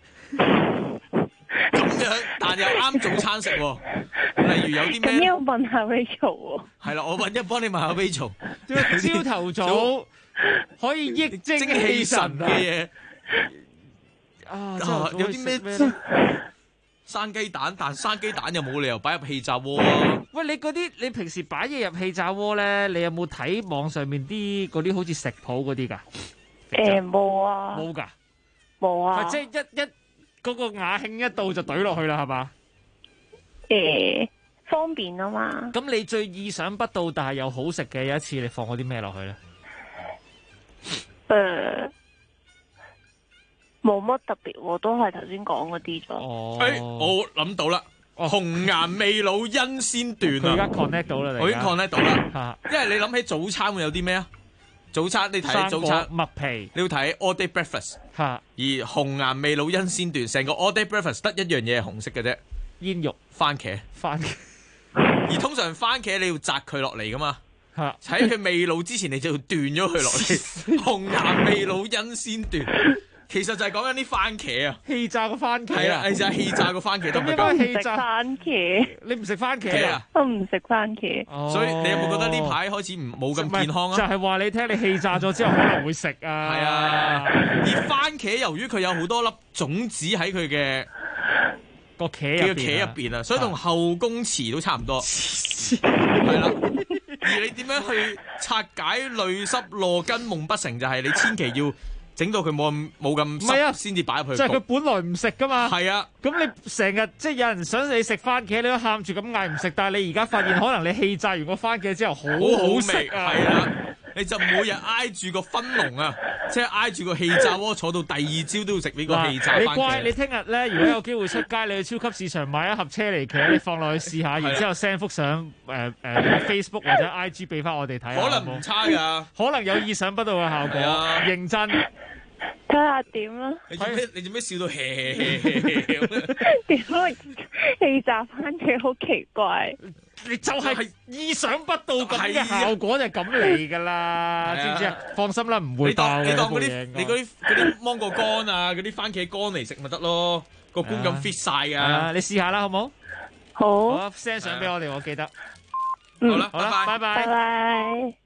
咁樣但又啱早餐食喎。例如有啲咩？ 咁要問下 Rachel 喎。 係啦，我幫你問下 Rachel。 朝頭早可以益精氣神嘅嘢。有啲咩生雞蛋，但生雞蛋又冇理由擺入氣炸鍋啊！ 喂，你平時擺嘢入氣炸鍋咧，你有冇睇網上面啲嗰啲好似食譜嗰啲㗎？ 冇啊， 冇㗎， 冇啊， 即係一嗰個雅興一到就懟落去啦，係嘛？ 方便啊嘛。 咁你最意想不到但係又好食嘅有一次，你放嗰啲咩落去咧？ 冇乜特別喎，都係頭先講嗰啲咗。 我諗到啦，紅顏未老恩鮮段啊！ 佢而家 connect 到啦， 我已經 connect 到啦。因為你諗起早餐會有啲咩啊？早餐你睇早餐麥皮， 你要睇 all day breakfast。而紅顏未老恩鮮段，成個 all day breakfast 得一樣嘢係紅色嘅啫， 煙肉、 番茄。而通常番茄你要摘佢落嚟噶嘛？喺佢未老之前，你就要斷咗佢落嚟。紅顏未老恩鮮段。其實就係講緊啲番茄啊， 氣炸個番茄係啦，就係氣炸個番茄。 咁應該氣炸番茄， 你唔食番茄啊？ 我唔食番茄， 所以你有冇覺得呢排開始冇咁健康啊？ 就係話你聽，你氣炸咗之後可能會食啊。 係啊，而番茄由於佢有好多粒種子喺佢嘅個茄入邊啊，所以同後宮詞都差唔多。係啦，而你點樣去拆解淚濕羅根夢不成？就係你千祈要。整到佢冇咁濕先至擺入去。 即係佢本來唔食噶嘛。 係啊， 咁你成日即係有人想你食番茄，你都喊住咁嗌唔食，但係你而家發現可能你氣炸完個番茄之後好好食啊。 係啦，你就每日挨住個分籠啊，即係挨住個氣炸鍋坐到第二朝都要食呢個氣炸番茄。 你乖，你聽日咧，如果有機會出街，你去超級市場買一盒車厘茄，你放落去試下，然之後 send 幅相Facebook 或者 IG 俾翻我哋睇下。 可能唔差㗎， 可能有意想不到嘅效果。認真。 睇下點啦。 你做咩笑到嘿？ 點解氣炸番茄好奇怪？ 你就係意想不到咁嘅效果就係咁嚟㗎啦，知唔知啊？放心啦，唔會爆嘅。 你當嗰啲芒果乾啊，嗰啲番茄乾嚟食咪得咯，個觀感 fit 晒㗎。 你試下啦，好冇？ 好。 send 相俾我哋，我記得。 好啦， 拜拜。 拜拜。